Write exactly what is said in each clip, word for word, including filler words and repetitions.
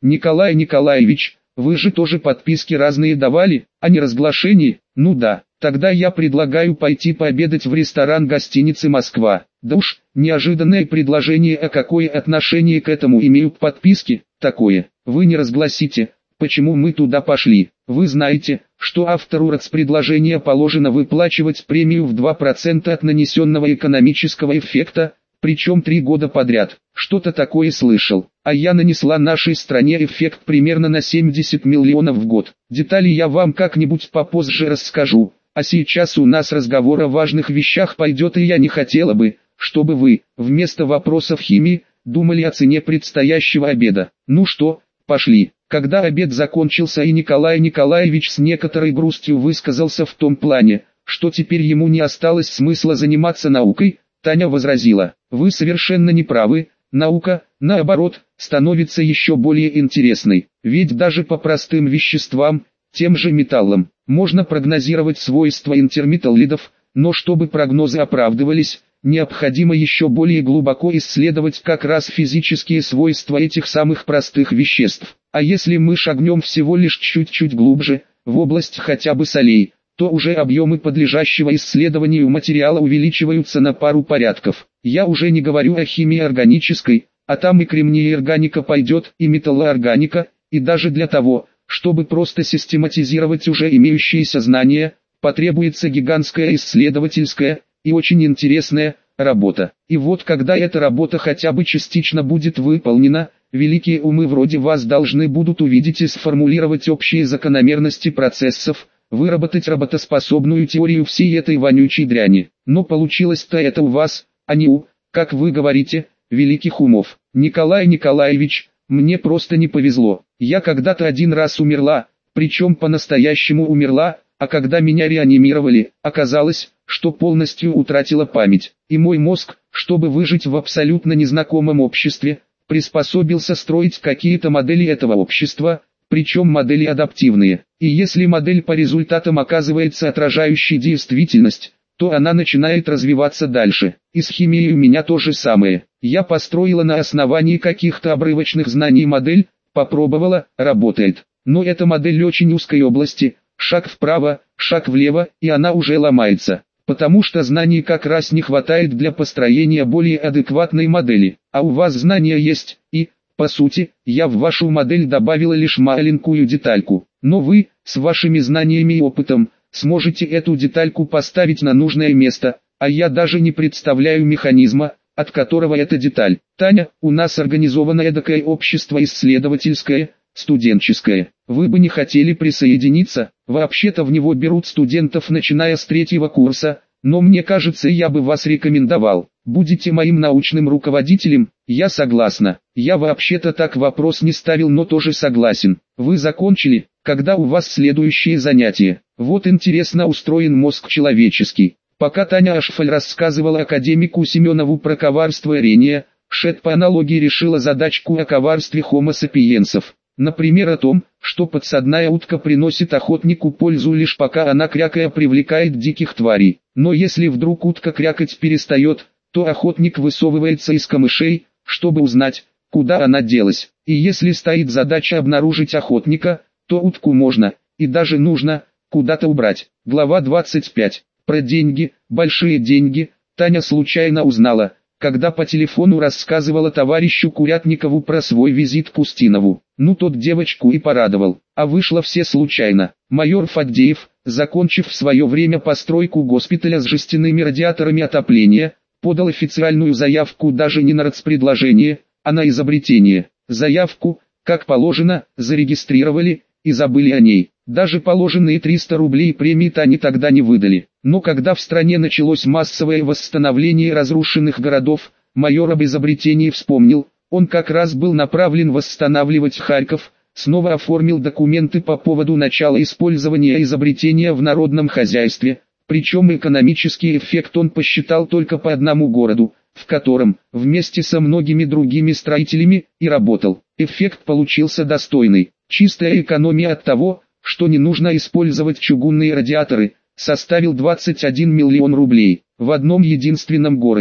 Николай Николаевич, вы же тоже подписки разные давали, а не разглашение? Ну да, тогда я предлагаю пойти пообедать в ресторан гостиницы «Москва». Да уж, неожиданное предложение, а какое отношение к этому имеют подписки? Такое, вы не разгласите. Почему мы туда пошли? Вы знаете, что автору РАЦ-предложения положено выплачивать премию в два процента от нанесенного экономического эффекта, причем три года подряд. Что-то такое слышал. А я нанесла нашей стране эффект примерно на семьдесят миллионов в год. Детали я вам как-нибудь попозже расскажу. А сейчас у нас разговор о важных вещах пойдет, и я не хотела бы, чтобы вы, вместо вопросов химии, думали о цене предстоящего обеда. Ну что, пошли. Когда обед закончился и Николай Николаевич с некоторой грустью высказался в том плане, что теперь ему не осталось смысла заниматься наукой, Таня возразила: «Вы совершенно не правы, наука, наоборот, становится еще более интересной, ведь даже по простым веществам, тем же металлам, можно прогнозировать свойства интерметаллидов, но чтобы прогнозы оправдывались, необходимо еще более глубоко исследовать как раз физические свойства этих самых простых веществ. А если мы шагнем всего лишь чуть-чуть глубже, в область хотя бы солей, то уже объемы подлежащего исследованию материала увеличиваются на пару порядков. Я уже не говорю о химии органической, а там и кремния органика пойдет, и металлоорганика, и даже для того, чтобы просто систематизировать уже имеющиеся знания, потребуется гигантская исследовательская и очень интересная работа. И вот когда эта работа хотя бы частично будет выполнена, великие умы вроде вас должны будут увидеть и сформулировать общие закономерности процессов, выработать работоспособную теорию всей этой вонючей дряни. Но получилось-то это у вас, а не у, как вы говорите, великих умов. Николай Николаевич, мне просто не повезло. Я когда-то один раз умерла, причем по-настоящему умерла, а когда меня реанимировали, оказалось, что полностью утратила память. И мой мозг, чтобы выжить в абсолютно незнакомом обществе, приспособился строить какие-то модели этого общества, причем модели адаптивные. И если модель по результатам оказывается отражающей действительность, то она начинает развиваться дальше. И с химией у меня то же самое. Я построила на основании каких-то обрывочных знаний модель, попробовала, работает. Но эта модель очень узкой области, шаг вправо, шаг влево, и она уже ломается. Потому что знаний как раз не хватает для построения более адекватной модели. А у вас знания есть, и, по сути, я в вашу модель добавила лишь маленькую детальку. Но вы, с вашими знаниями и опытом, сможете эту детальку поставить на нужное место, а я даже не представляю механизма, от которого эта деталь. Таня, у нас организовано эдакое общество исследовательское, студенческое. Вы бы не хотели присоединиться? Вообще-то в него берут студентов начиная с третьего курса, но мне кажется, я бы вас рекомендовал. Будете моим научным руководителем? Я согласна. Я вообще-то так вопрос не ставил, но тоже согласен. Вы закончили? Когда у вас следующее занятие? Вот интересно устроен мозг человеческий. Пока Таня Ашфаль рассказывала академику Семенову про коварство Рения, Шет по аналогии решила задачку о коварстве хомо сапиенсов. Например, о том, что подсадная утка приносит охотнику пользу лишь пока она крякая привлекает диких тварей. Но если вдруг утка крякать перестает, то охотник высовывается из камышей, чтобы узнать, куда она делась. И если стоит задача обнаружить охотника, то утку можно, и даже нужно, куда-то убрать. Глава двадцать пять. Про деньги, большие деньги, Таня случайно узнала, когда по телефону рассказывала товарищу Курятникову про свой визит к Устинову. Ну тот девочку и порадовал, а вышло все случайно. Майор Фаддеев, закончив в свое время постройку госпиталя с жестяными радиаторами отопления, подал официальную заявку даже не на РАЦ-предложение, а на изобретение. Заявку, как положено, зарегистрировали и забыли о ней. Даже положенные триста рублей премии Тане тогда не выдали. Но когда в стране началось массовое восстановление разрушенных городов, майор об изобретении вспомнил. Он как раз был направлен восстанавливать Харьков, снова оформил документы по поводу начала использования изобретения в народном хозяйстве, причем экономический эффект он посчитал только по одному городу, в котором, вместе со многими другими строителями, и работал. Эффект получился достойный. Чистая экономия от того, что не нужно использовать чугунные радиаторы, составил двадцать один миллион рублей в одном единственном городе.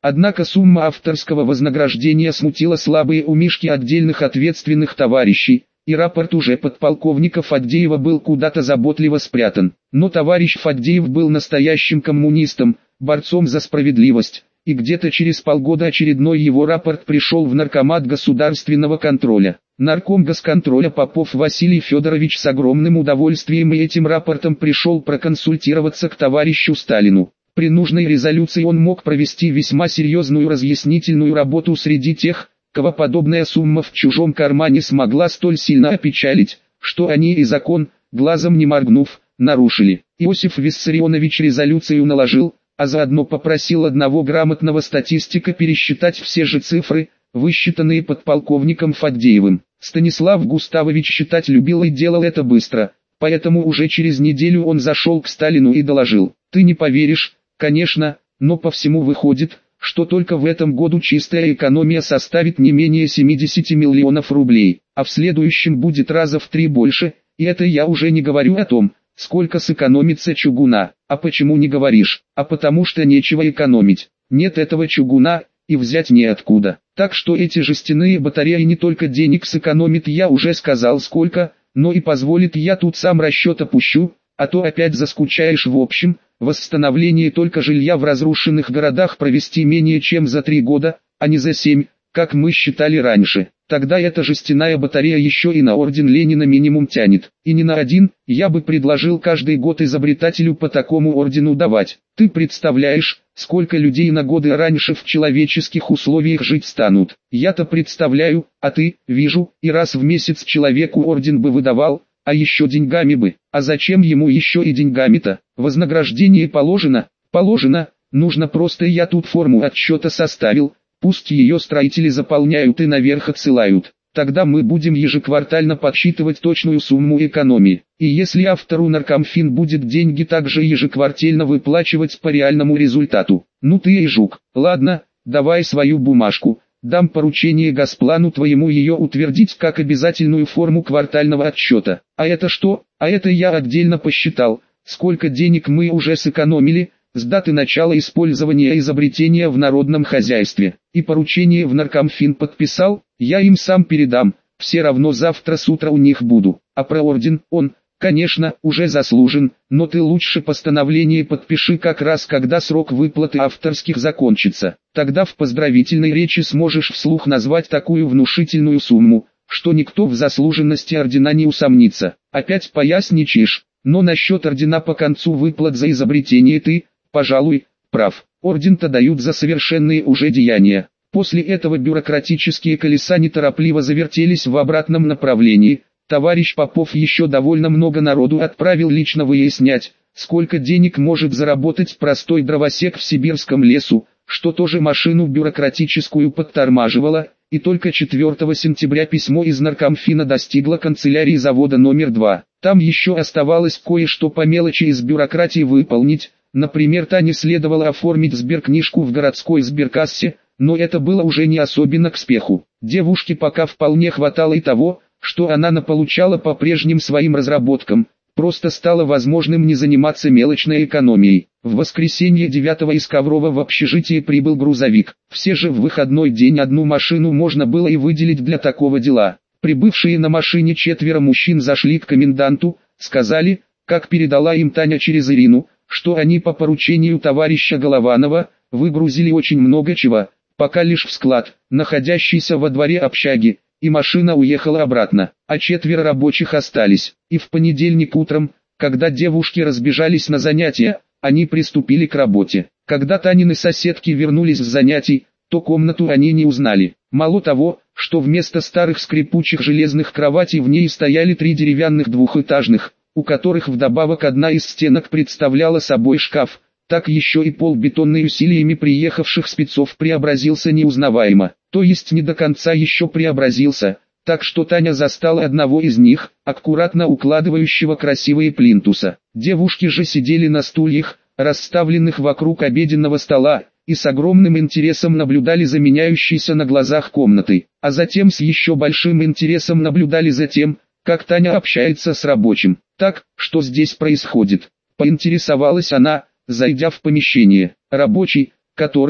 Однако сумма авторского вознаграждения смутила слабые умишки отдельных ответственных товарищей, и рапорт уже подполковника Фаддеева был куда-то заботливо спрятан. Но товарищ Фаддеев был настоящим коммунистом, борцом за справедливость, и где-то через полгода очередной его рапорт пришел в Наркомат государственного контроля. Нарком госконтроля Попов Василий Федорович с огромным удовольствием и этим рапортом пришел проконсультироваться к товарищу Сталину. При нужной резолюции он мог провести весьма серьезную разъяснительную работу среди тех, кого подобная сумма в чужом кармане смогла столь сильно опечалить, что они и закон, глазом не моргнув, нарушили. Иосиф Виссарионович резолюцию наложил, а заодно попросил одного грамотного статистика пересчитать все же цифры, высчитанные подполковником Фаддеевым. Станислав Густавович считать любил и делал это быстро, поэтому уже через неделю он зашел к Сталину и доложил: «Ты не поверишь, конечно, но по всему выходит, что только в этом году чистая экономия составит не менее семидесяти миллионов рублей, а в следующем будет раза в три больше, и это я уже не говорю о том, сколько сэкономится чугуна». «А почему не говоришь?» «А потому что нечего экономить, нет этого чугуна, и взять неоткуда. Так что эти жестяные батареи не только денег сэкономит, я уже сказал сколько, но и позволит, я тут сам расчет опущу, а то опять заскучаешь. В общем, восстановление только жилья в разрушенных городах провести менее чем за три года, а не за семь, как мы считали раньше. Тогда эта жестяная батарея еще и на орден Ленина минимум тянет. И не на один, я бы предложил каждый год изобретателю по такому ордену давать. Ты представляешь, сколько людей на годы раньше в человеческих условиях жить станут? Я-то представляю, а ты, вижу, и раз в месяц человеку орден бы выдавал, а еще деньгами бы. А зачем ему еще и деньгами-то? Вознаграждение положено, положено, нужно просто, я тут форму отсчета составил. Пусть ее строители заполняют и наверх отсылают. Тогда мы будем ежеквартально подсчитывать точную сумму экономии. И если автору Наркомфин будет деньги также ежеквартально выплачивать по реальному результату. Ну ты и жук. Ладно, давай свою бумажку. Дам поручение Госплану твоему ее утвердить как обязательную форму квартального отчета. А это что? А это я отдельно посчитал, сколько денег мы уже сэкономили с даты начала использования изобретения в народном хозяйстве. И поручение в Наркомфин подписал, я им сам передам, все равно завтра с утра у них буду. А про орден, он, конечно, уже заслужен, но ты лучше постановление подпиши как раз когда срок выплаты авторских закончится. Тогда в поздравительной речи сможешь вслух назвать такую внушительную сумму, что никто в заслуженности ордена не усомнится. Опять поясничаешь, но насчет ордена по концу выплат за изобретение ты, пожалуй, прав. Орден-то дают за совершенные уже деяния. После этого бюрократические колеса неторопливо завертелись в обратном направлении. Товарищ Попов еще довольно много народу отправил лично выяснять, сколько денег может заработать простой дровосек в сибирском лесу, что тоже машину бюрократическую подтормаживало, и только четвёртого сентября письмо из Наркомфина достигло канцелярии завода номер два. Там еще оставалось кое-что по мелочи из бюрократии выполнить. Например, Тане следовало оформить сберкнижку в городской сберкассе, но это было уже не особенно к спеху. Девушке пока вполне хватало и того, что она наполучала по прежним своим разработкам, просто стало возможным не заниматься мелочной экономией. В воскресенье девятого из Коврова в общежитие прибыл грузовик. Все же в выходной день одну машину можно было и выделить для такого дела. Прибывшие на машине четверо мужчин зашли к коменданту, сказали, как передала им Таня через Ирину, что они по поручению товарища Голованова выгрузили очень много чего, пока лишь в склад, находящийся во дворе общаги, и машина уехала обратно, а четверо рабочих остались. И в понедельник утром, когда девушки разбежались на занятия, они приступили к работе. Когда Танины соседки вернулись с занятий, то комнату они не узнали. Мало того, что вместо старых скрипучих железных кроватей в ней стояли три деревянных двухэтажных, у которых вдобавок одна из стенок представляла собой шкаф, так еще и пол бетонными усилиями приехавших спецов преобразился неузнаваемо, то есть не до конца еще преобразился, так что Таня застала одного из них, аккуратно укладывающего красивые плинтуса. Девушки же сидели на стульях, расставленных вокруг обеденного стола, и с огромным интересом наблюдали за меняющейся на глазах комнатой, а затем с еще большим интересом наблюдали за тем, как Таня общается с рабочим. «Так, что здесь происходит?» — поинтересовалась она, зайдя в помещение. Рабочий, который,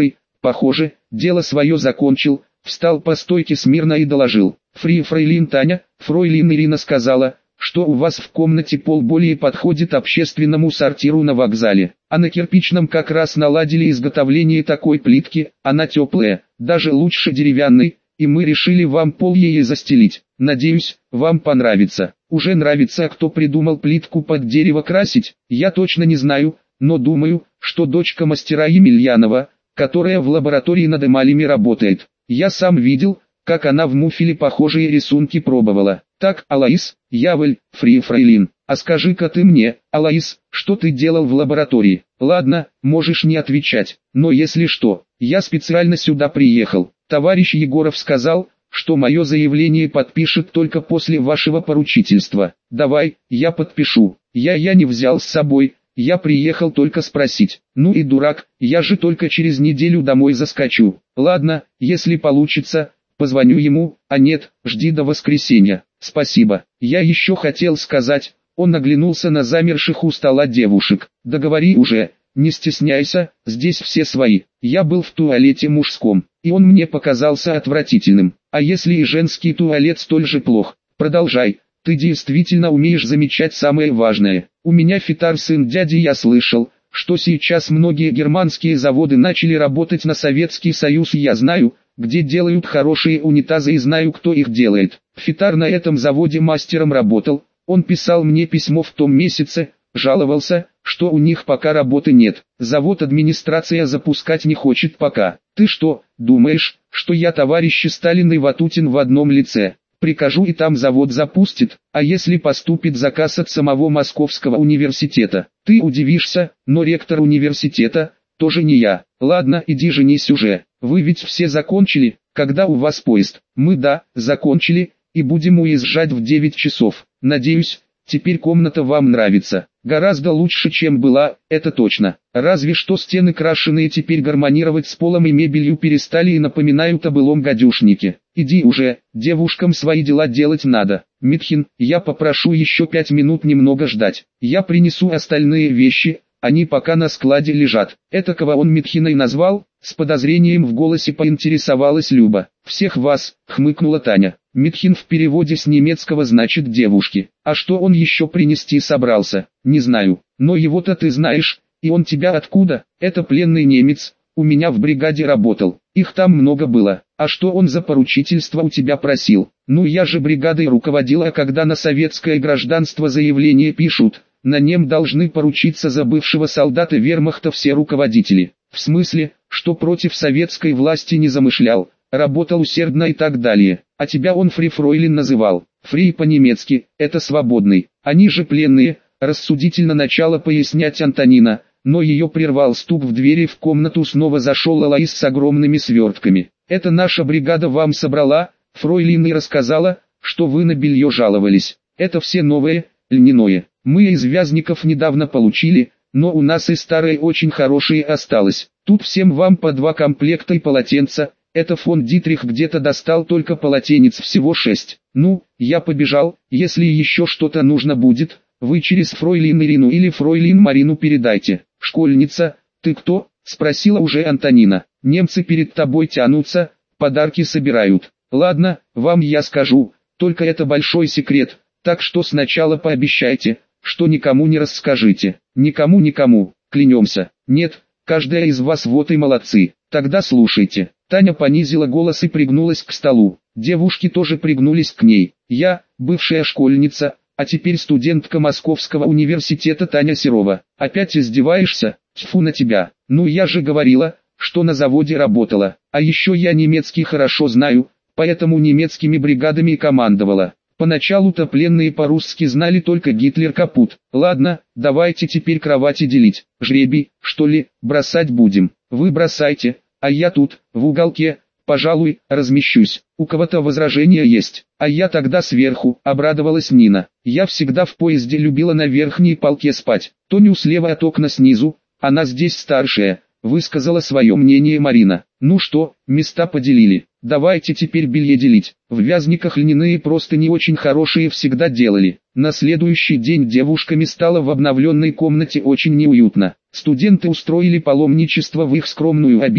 похоже, дело свое закончил, встал по стойке смирно и доложил. Фри фрейлин Таня, фройлин Ирина сказала, что у вас в комнате пол более подходит общественному сортиру на вокзале, а на кирпичном как раз наладили изготовление такой плитки, она теплая, даже лучше деревянной, и мы решили вам пол ей застелить. Надеюсь, вам понравится. Уже нравится, а кто придумал плитку под дерево красить, я точно не знаю, но думаю, что дочка мастера Емельянова, которая в лаборатории над эмалями работает. Я сам видел, как она в муфеле похожие рисунки пробовала. Так, Алаис, Яволь, Фри фрейлин, а скажи-ка ты мне, Алаис, что ты делал в лаборатории? Ладно, можешь не отвечать, но если что, я специально сюда приехал. Товарищ Егоров сказал, что мое заявление подпишет только после вашего поручительства. Давай, я подпишу. Я я не взял с собой, я приехал только спросить. Ну и дурак, я же только через неделю домой заскочу. Ладно, если получится, позвоню ему, а нет, жди до воскресенья. Спасибо. Я еще хотел сказать, он оглянулся на замерших у стола девушек. Да говори уже, не стесняйся, здесь все свои. Я был в туалете мужском, и он мне показался отвратительным. А если и женский туалет столь же плох? Продолжай, ты действительно умеешь замечать самое важное. У меня Фитар сын дяди, я слышал, что сейчас многие германские заводы начали работать на Советский Союз, и я знаю, где делают хорошие унитазы и знаю, кто их делает. Фитар на этом заводе мастером работал, он писал мне письмо в том месяце, жаловался, что у них пока работы нет. Завод администрация запускать не хочет пока. Ты что, думаешь, что я товарищи Сталин и Ватутин в одном лице? Прикажу и там завод запустит, а если поступит заказ от самого Московского университета? Ты удивишься, но ректор университета тоже не я. Ладно, иди женись уже. Вы ведь все закончили, когда у вас поезд? Мы да, закончили, и будем уезжать в девять часов. Надеюсь, теперь комната вам нравится. Гораздо лучше, чем была, это точно. Разве что стены крашеные теперь гармонировать с полом и мебелью перестали и напоминают о былом гадюшнике. Иди уже, девушкам свои дела делать надо. Митхин, я попрошу еще пять минут немного ждать. Я принесу остальные вещи, они пока на складе лежат. Этакого он Митхиной назвал? С подозрением в голосе поинтересовалась Люба. «Всех вас», — хмыкнула Таня. Митхин в переводе с немецкого значит «девушки». А что он еще принести собрался? Не знаю. Но его-то ты знаешь, и он тебя откуда? Это пленный немец, у меня в бригаде работал. Их там много было. А что он за поручительство у тебя просил? Ну я же бригадой руководила, а когда на советское гражданство заявление пишут, на нем должны поручиться за бывшего солдата вермахта все руководители. В смысле, что против советской власти не замышлял, работал усердно и так далее. А тебя он Фри фройлин называл. Фри по-немецки, это свободный. Они же пленные, рассудительно начала пояснять Антонина, но ее прервал стук в двери, в комнату снова зашел Алаис с огромными свертками. Это наша бригада вам собрала, фройлин, и рассказала, что вы на белье жаловались. Это все новое, льняное. Мы из Вязников недавно получили, но у нас и старые очень хорошие осталось. Тут всем вам по два комплекта и полотенца. Это фон Дитрих где-то достал только полотенец всего шесть. Ну, я побежал, если еще что-то нужно будет, вы через фройлин Ирину или фройлин Марину передайте. Школьница, ты кто? Спросила уже Антонина. Немцы перед тобой тянутся, подарки собирают. Ладно, вам я скажу, только это большой секрет, так что сначала пообещайте, что никому не расскажите. Никому-никому, клянемся. Нет, каждая из вас вот и молодцы. Тогда слушайте. Таня понизила голос и пригнулась к столу. Девушки тоже пригнулись к ней. Я, бывшая школьница, а теперь студентка Московского университета Таня Серова. Опять издеваешься? Тьфу на тебя. Ну я же говорила, что на заводе работала. А еще я немецкий хорошо знаю, поэтому немецкими бригадами и командовала. Поначалу-то пленные по-русски знали только Гитлер капут. Ладно, давайте теперь кровати делить. Жребий, что ли, бросать будем? Вы бросайте, а я тут, в уголке, пожалуй, размещусь. У кого-то возражения есть? А я тогда сверху, обрадовалась Нина. Я всегда в поезде любила на верхней полке спать. Тоню слева от окна снизу, она здесь старшая, высказала свое мнение Марина. Ну что, места поделили. Давайте теперь белье делить. В Вязниках льняные просто не очень хорошие всегда делали. На следующий день девушками стало в обновленной комнате очень неуютно. Студенты устроили паломничество в их скромную обитель,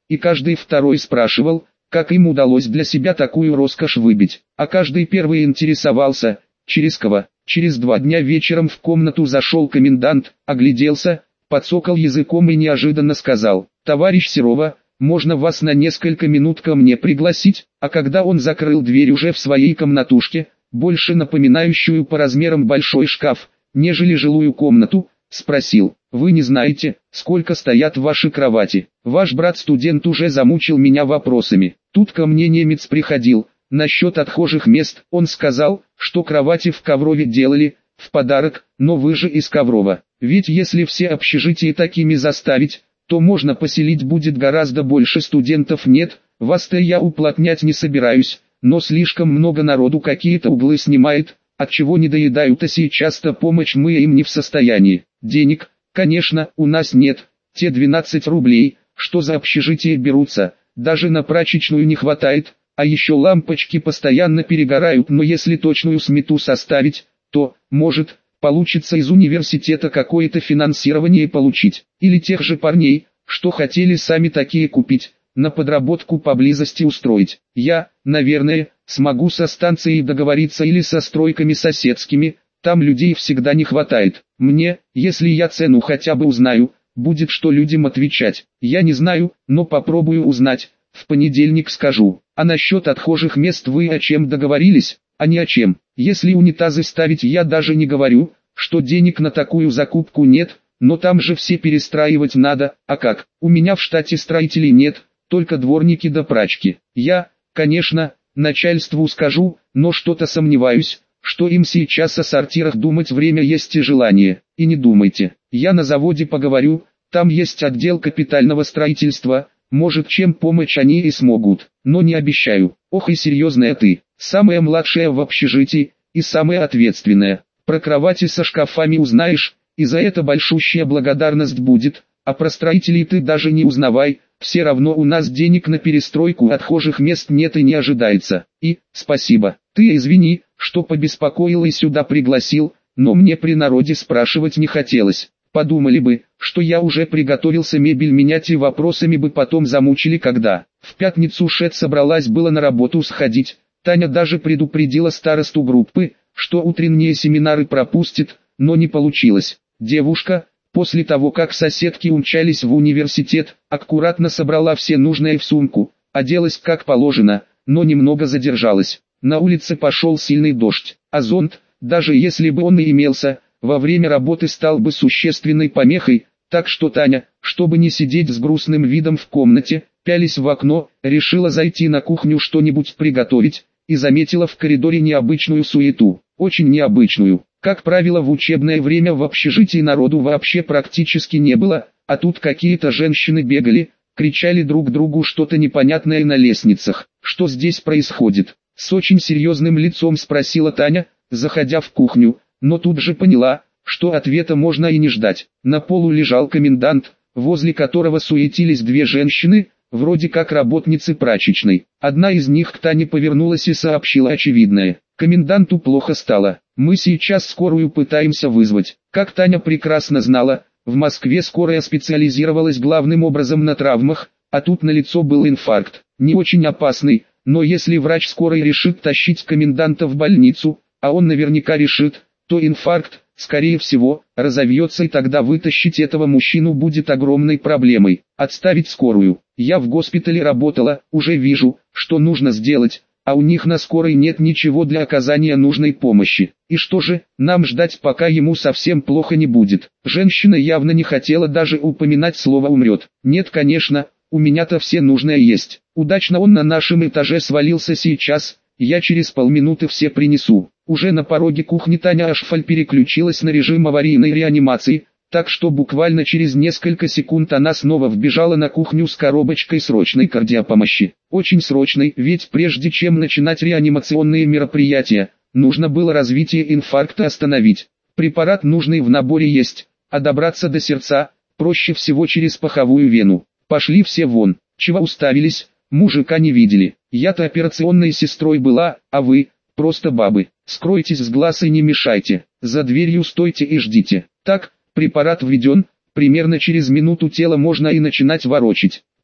и каждый второй спрашивал, как им удалось для себя такую роскошь выбить. А каждый первый интересовался, через кого. Через два дня вечером в комнату зашел комендант, огляделся, подсокал языком и неожиданно сказал: «Товарищ Серова, можно вас на несколько минут ко мне пригласить?» А когда он закрыл дверь уже в своей комнатушке, больше напоминающую по размерам большой шкаф, нежели жилую комнату, спросил: «Вы не знаете, сколько стоят ваши кровати? Ваш брат-студент уже замучил меня вопросами. Тут ко мне немец приходил, насчет отхожих мест. Он сказал, что кровати в Коврове делали, в подарок, но вы же из Коврова. Ведь если все общежития такими заставить, то можно поселить будет гораздо больше студентов. Нет, вас-то я уплотнять не собираюсь, но слишком много народу какие-то углы снимает, отчего не доедают, а сейчас-то помочь мы им не в состоянии. Денег, конечно, у нас нет, те двенадцать рублей, что за общежитие берутся, даже на прачечную не хватает, а еще лампочки постоянно перегорают. Но если точную смету составить, то, может, получится из университета какое-то финансирование получить, или тех же парней, что хотели сами такие купить, на подработку поблизости устроить. Я, наверное, смогу со станцией договориться или со стройками соседскими, там людей всегда не хватает. Мне, если я цену хотя бы узнаю, будет что людям отвечать. Я не знаю, но попробую узнать, в понедельник скажу. А насчет отхожих мест вы о чем договорились? А ни о чем. Если унитазы ставить, я даже не говорю, что денег на такую закупку нет, но там же все перестраивать надо. А как? У меня в штате строителей нет, только дворники да прачки. Я, конечно, начальству скажу, но что-то сомневаюсь, что им сейчас о сортирах думать время есть и желание. И не думайте, я на заводе поговорю, там есть отдел капитального строительства, может, чем помочь они и смогут, но не обещаю. Ох и серьезная ты, самая младшая в общежитии, и самая ответственная. Про кровати со шкафами узнаешь, и за это большущая благодарность будет, а про строителей ты даже не узнавай, все равно у нас денег на перестройку отхожих мест нет и не ожидается. И, спасибо, ты извини, что побеспокоил и сюда пригласил, но мне при народе спрашивать не хотелось. Подумали бы, что я уже приготовился мебель менять и вопросами бы потом замучили когда. В пятницу Шет собралась было на работу сходить, Таня даже предупредила старосту группы, что утренние семинары пропустит, но не получилось. Девушка, после того как соседки умчались в университет, аккуратно собрала все нужное в сумку, оделась как положено, но немного задержалась. На улице пошел сильный дождь, а зонт, даже если бы он и имелся, во время работы стал бы существенной помехой, так что Таня, чтобы не сидеть с грустным видом в комнате, пялись в окно, решила зайти на кухню что-нибудь приготовить, и заметила в коридоре необычную суету, очень необычную. Как правило, в учебное время в общежитии народу вообще практически не было, а тут какие-то женщины бегали, кричали друг другу что-то непонятное на лестницах. Что здесь происходит? С очень серьезным лицом спросила Таня, заходя в кухню, но тут же поняла, что ответа можно и не ждать. На полу лежал комендант, возле которого суетились две женщины, вроде как работницы прачечной. Одна из них к Тане повернулась и сообщила очевидное: коменданту плохо стало, мы сейчас скорую пытаемся вызвать. Как Таня прекрасно знала, в Москве скорая специализировалась главным образом на травмах, а тут налицо был инфаркт. Не очень опасный, но если врач скорой решит тащить коменданта в больницу, а он наверняка решит, то инфаркт, скорее всего, разовьется, и тогда вытащить этого мужчину будет огромной проблемой. Отставить скорую. Я в госпитале работала, уже вижу, что нужно сделать, а у них на скорой нет ничего для оказания нужной помощи. И что же, нам ждать, пока ему совсем плохо не будет? Женщина явно не хотела даже упоминать слово «умрет». Нет, конечно, у меня-то все нужное есть. Удачно он на нашем этаже свалился сейчас, я через полминуты все принесу. Уже на пороге кухни Таня Ашфаль переключилась на режим аварийной реанимации, так что буквально через несколько секунд она снова вбежала на кухню с коробочкой срочной кардиопомощи. Очень срочной, ведь прежде чем начинать реанимационные мероприятия, нужно было развитие инфаркта остановить. Препарат нужный в наборе есть, а добраться до сердца проще всего через паховую вену. Пошли все вон, чего уставились, мужика не видели. Я-то операционной сестрой была, а вы, просто бабы. Скройтесь с глаз и не мешайте, за дверью стойте и ждите. Так, препарат введен, примерно через минуту тело можно и начинать ворочить.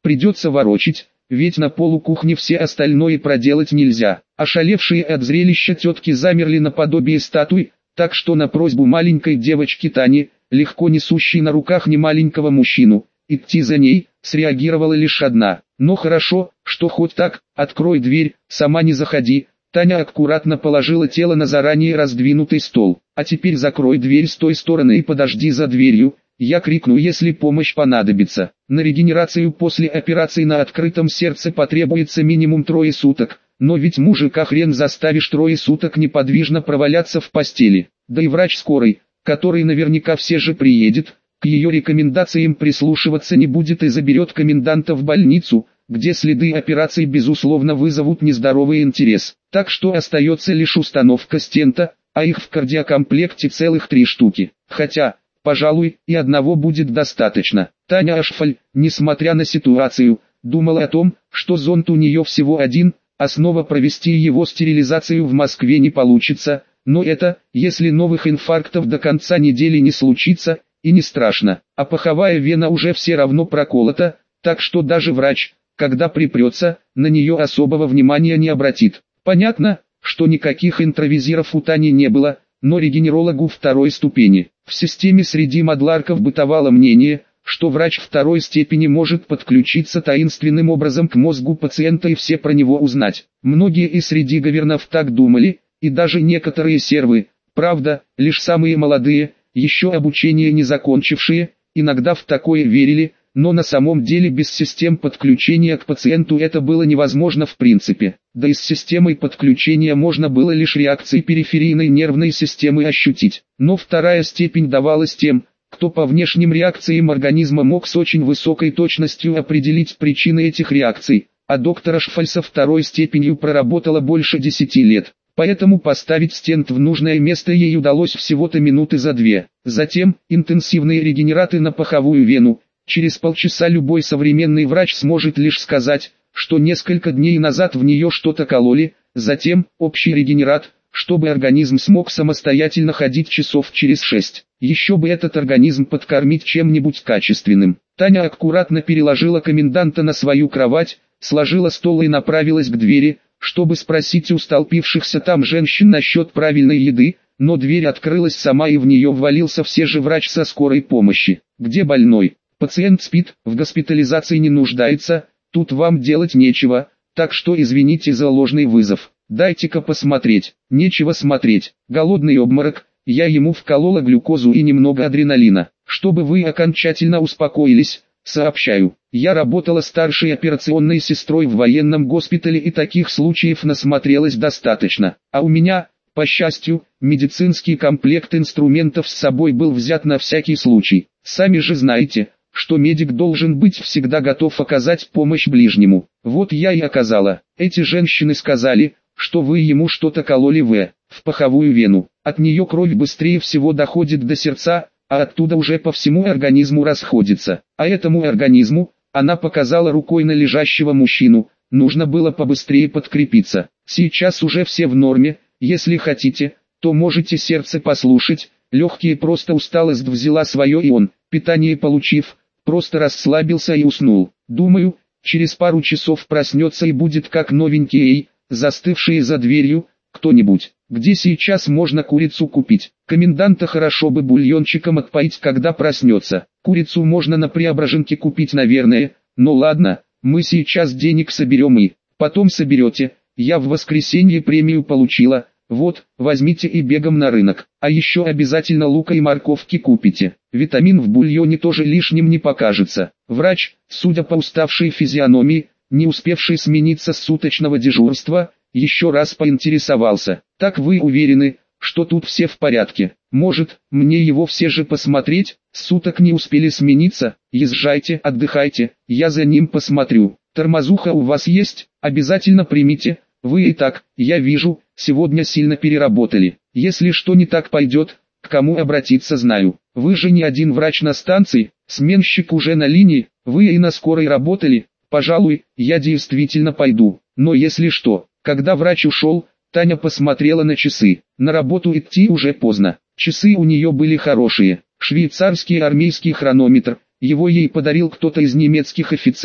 Придется ворочить, ведь на полу кухни все остальное проделать нельзя. Ошалевшие от зрелища тетки замерли наподобие статуй, так что на просьбу маленькой девочки Тани, легко несущей на руках немаленького мужчину, идти за ней, среагировала лишь одна. Но хорошо, что хоть так, открой дверь, сама не заходи. Таня аккуратно положила тело на заранее раздвинутый стол. А теперь закрой дверь с той стороны и подожди за дверью. Я крикну, если помощь понадобится. На регенерацию после операции на открытом сердце потребуется минимум трое суток. Но ведь мужика хрен заставишь трое суток неподвижно проваляться в постели. Да и врач скорой, который наверняка все же приедет, к ее рекомендациям прислушиваться не будет и заберет коменданта в больницу, где следы операции безусловно вызовут нездоровый интерес. Так что остается лишь установка стента, а их в кардиокомплекте целых три штуки. Хотя, пожалуй, и одного будет достаточно. Таня Ашфаль, несмотря на ситуацию, думала о том, что зонд у нее всего один, а снова провести его стерилизацию в Москве не получится, но это, если новых инфарктов до конца недели не случится, и не страшно. А паховая вена уже все равно проколота, так что даже врач, когда припрется, на нее особого внимания не обратит. Понятно, что никаких интровизиров у Тани не было, но регенерологу второй ступени. В системе среди мадларков бытовало мнение, что врач второй степени может подключиться таинственным образом к мозгу пациента и все про него узнать. Многие и среди говернов так думали, и даже некоторые сервы, правда, лишь самые молодые, еще обучение не закончившие, иногда в такое верили, но на самом деле без систем подключения к пациенту это было невозможно в принципе. Да и с системой подключения можно было лишь реакции периферийной нервной системы ощутить. Но вторая степень давалась тем, кто по внешним реакциям организма мог с очень высокой точностью определить причины этих реакций, а доктор Ашфаль со второй степенью проработала больше десяти лет. Поэтому поставить стент в нужное место ей удалось всего-то минуты за две. Затем, интенсивные регенераты на паховую вену. Через полчаса любой современный врач сможет лишь сказать, что несколько дней назад в нее что-то кололи, затем общий регенерат, чтобы организм смог самостоятельно ходить часов через шесть. Еще бы этот организм подкормить чем-нибудь качественным. Таня аккуратно переложила коменданта на свою кровать, сложила стол и направилась к двери, чтобы спросить у столпившихся там женщин насчет правильной еды, но дверь открылась сама и в нее ввалился все же врач со скорой помощи. «Где больной? Пациент спит, в госпитализации не нуждается, тут вам делать нечего, так что извините за ложный вызов. Дайте-ка посмотреть». «Нечего смотреть, голодный обморок». Я ему вколола глюкозу и немного адреналина. Чтобы вы окончательно успокоились, сообщаю. Я работала старшей операционной сестрой в военном госпитале и таких случаев насмотрелась достаточно. А у меня, по счастью, медицинский комплект инструментов с собой был взят на всякий случай. Сами же знаете, что медик должен быть всегда готов оказать помощь ближнему. Вот я и оказала. Эти женщины сказали, что вы ему что-то кололи в, в паховую вену. От нее кровь быстрее всего доходит до сердца, а оттуда уже по всему организму расходится. А этому организму, она показала рукой на лежащего мужчину, нужно было побыстрее подкрепиться. Сейчас уже все в норме, если хотите, то можете сердце послушать. Легкие просто усталость взяла свое и он, питание получив, просто расслабился и уснул. Думаю, через пару часов проснется и будет как новенький. Эй, застывшие за дверью, кто-нибудь, где сейчас можно курицу купить? Коменданта хорошо бы бульончиком отпоить, когда проснется. Курицу можно на Преображенке купить, наверное, но ладно, мы сейчас денег соберем и потом соберете. Я в воскресенье премию получила, вот, возьмите и бегом на рынок. А еще обязательно лука и морковки купите. Витамин в бульоне тоже лишним не покажется. Врач, судя по уставшей физиономии, не успевший смениться с суточного дежурства, еще раз поинтересовался. Так вы уверены, что тут все в порядке? Может, мне его все же посмотреть? Суток не успели смениться? Езжайте, отдыхайте, я за ним посмотрю. Тормозуха у вас есть? Обязательно примите. Вы и так, я вижу, сегодня сильно переработали. Если что не так пойдет, к кому обратиться знаю. Вы же не один врач на станции, сменщик уже на линии, вы и на скорой работали. Пожалуй, я действительно пойду. Но если что, когда врач ушел, Таня посмотрела на часы. На работу идти уже поздно. Часы у нее были хорошие. Швейцарский армейский хронометр. Его ей подарил кто-то из немецких офицеров.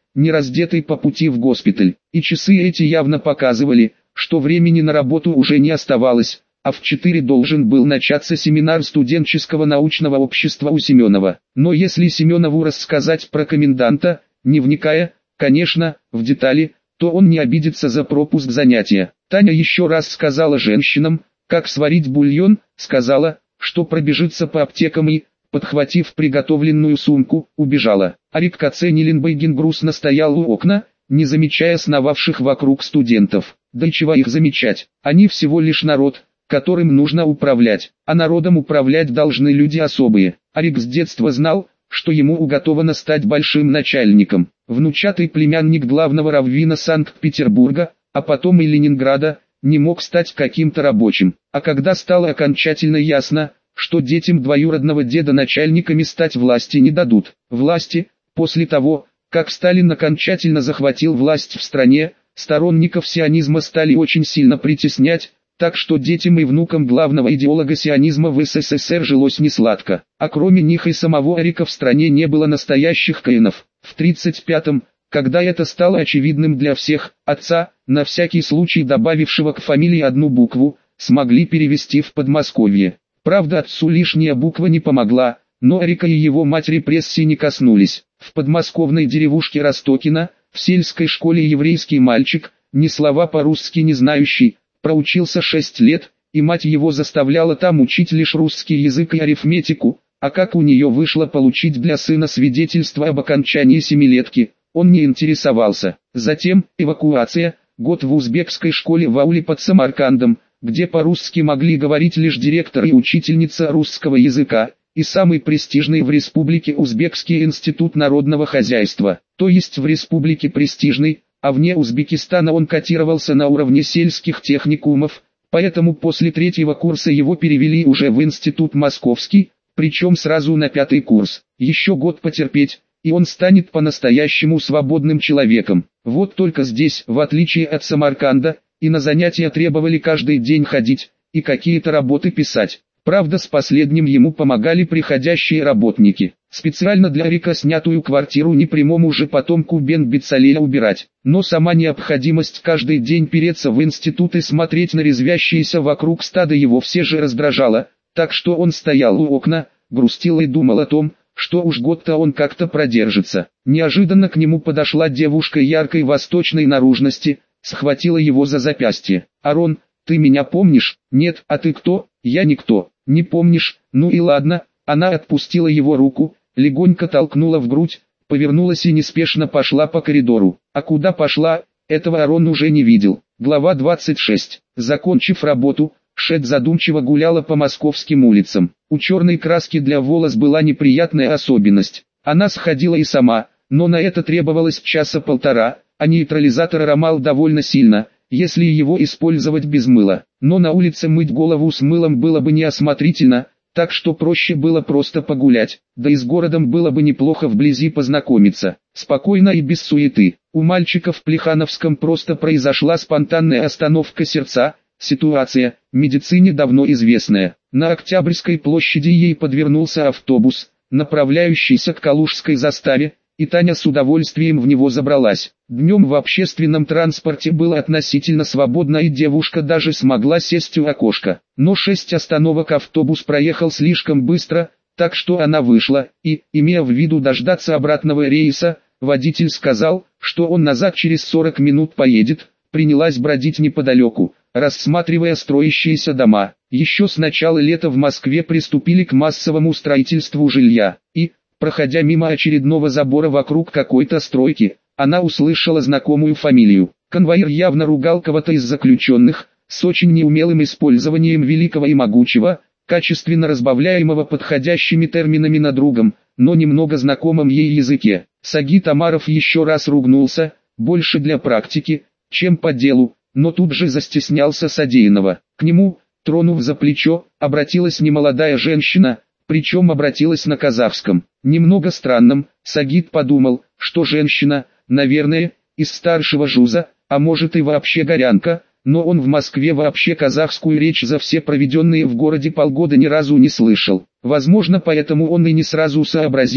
не раздетый по пути в госпиталь. И часы эти явно показывали, что времени на работу уже не оставалось, а в четыре должен был начаться семинар студенческого научного общества у Семенова. Но если Семенову рассказать про коменданта, не вникая, конечно, в детали, то он не обидится за пропуск занятия. Таня еще раз сказала женщинам, как сварить бульон, сказала, что пробежится по аптекам и, подхватив приготовленную сумку, убежала. Арик Каценилинбейген грустно стоял у окна, не замечая сновавших вокруг студентов. Да и чего их замечать, они всего лишь народ, которым нужно управлять, а народом управлять должны люди особые. Арик с детства знал, что ему уготовано стать большим начальником. Внучатый племянник главного раввина Санкт-Петербурга, а потом и Ленинграда, не мог стать каким-то рабочим. А когда стало окончательно ясно, что детям двоюродного деда начальниками стать власти не дадут. Власти, после того, как Сталин окончательно захватил власть в стране, сторонников сионизма стали очень сильно притеснять, так что детям и внукам главного идеолога сионизма в СССР жилось несладко. А кроме них и самого Арика в стране не было настоящих коэнов. В тридцать пятом, когда это стало очевидным для всех, отца, на всякий случай добавившего к фамилии одну букву, смогли перевести в Подмосковье. Правда, отцу лишняя буква не помогла, но Арика и его мать репрессий не коснулись. В подмосковной деревушке Ростокино, в сельской школе еврейский мальчик, ни слова по-русски не знающий, проучился шесть лет, и мать его заставляла там учить лишь русский язык и арифметику, а как у нее вышло получить для сына свидетельство об окончании семилетки, он не интересовался. Затем, эвакуация, год в узбекской школе в ауле под Самаркандом, где по-русски могли говорить лишь директор и учительница русского языка, и самый престижный в республике Узбекский институт народного хозяйства, то есть в республике престижный, а вне Узбекистана он котировался на уровне сельских техникумов, поэтому после третьего курса его перевели уже в институт московский, причем сразу на пятый курс. Еще год потерпеть, и он станет по-настоящему свободным человеком. Вот только здесь, в отличие от Самарканда, и на занятия требовали каждый день ходить, и какие-то работы писать. Правда, с последним ему помогали приходящие работники. Специально для Арика снятую квартиру непрямому же потомку Бен-Бецалеля убирать. Но сама необходимость каждый день переться в институт и смотреть на резвящиеся вокруг стада его все же раздражала, так что он стоял у окна, грустил и думал о том, что уж год-то он как-то продержится. Неожиданно к нему подошла девушка яркой восточной наружности, схватила его за запястье. «Арон, ты меня помнишь?» «Нет, а ты кто?» «Я никто». «Не помнишь? Ну и ладно». Она отпустила его руку, легонько толкнула в грудь, повернулась и неспешно пошла по коридору. А куда пошла, этого Арон уже не видел. Глава двадцать шесть. Закончив работу, Шет задумчиво гуляла по московским улицам. У черной краски для волос была неприятная особенность. Она сходила и сама, но на это требовалось часа полтора, а нейтрализатор аромал довольно сильно, если его использовать без мыла. Но на улице мыть голову с мылом было бы неосмотрительно, так что проще было просто погулять, да и с городом было бы неплохо вблизи познакомиться, спокойно и без суеты. У мальчика в Плехановском просто произошла спонтанная остановка сердца, ситуация, медицине давно известная. На Октябрьской площади ей подвернулся автобус, направляющийся к Калужской заставе, и Таня с удовольствием в него забралась. Днем в общественном транспорте было относительно свободно и девушка даже смогла сесть у окошка. Но шесть остановок автобус проехал слишком быстро, так что она вышла, и, имея в виду дождаться обратного рейса, водитель сказал, что он назад через сорок минут поедет, принялась бродить неподалеку, рассматривая строящиеся дома. Еще с начала лета в Москве приступили к массовому строительству жилья, и, проходя мимо очередного забора вокруг какой-то стройки, она услышала знакомую фамилию. Конвоир явно ругал кого-то из заключенных, с очень неумелым использованием великого и могучего, качественно разбавляемого подходящими терминами на другом, но немного знакомом ей языке. Сагит Амаров еще раз ругнулся, больше для практики, чем по делу, но тут же застеснялся содеянного. К нему, тронув за плечо, обратилась немолодая женщина, причем обратилась на казахском. Немного странным, Сагит подумал, что женщина, наверное, из старшего жуза, а может и вообще горянка, но он в Москве вообще казахскую речь за все проведенные в городе полгода ни разу не слышал. Возможно, поэтому он и не сразу сообразил,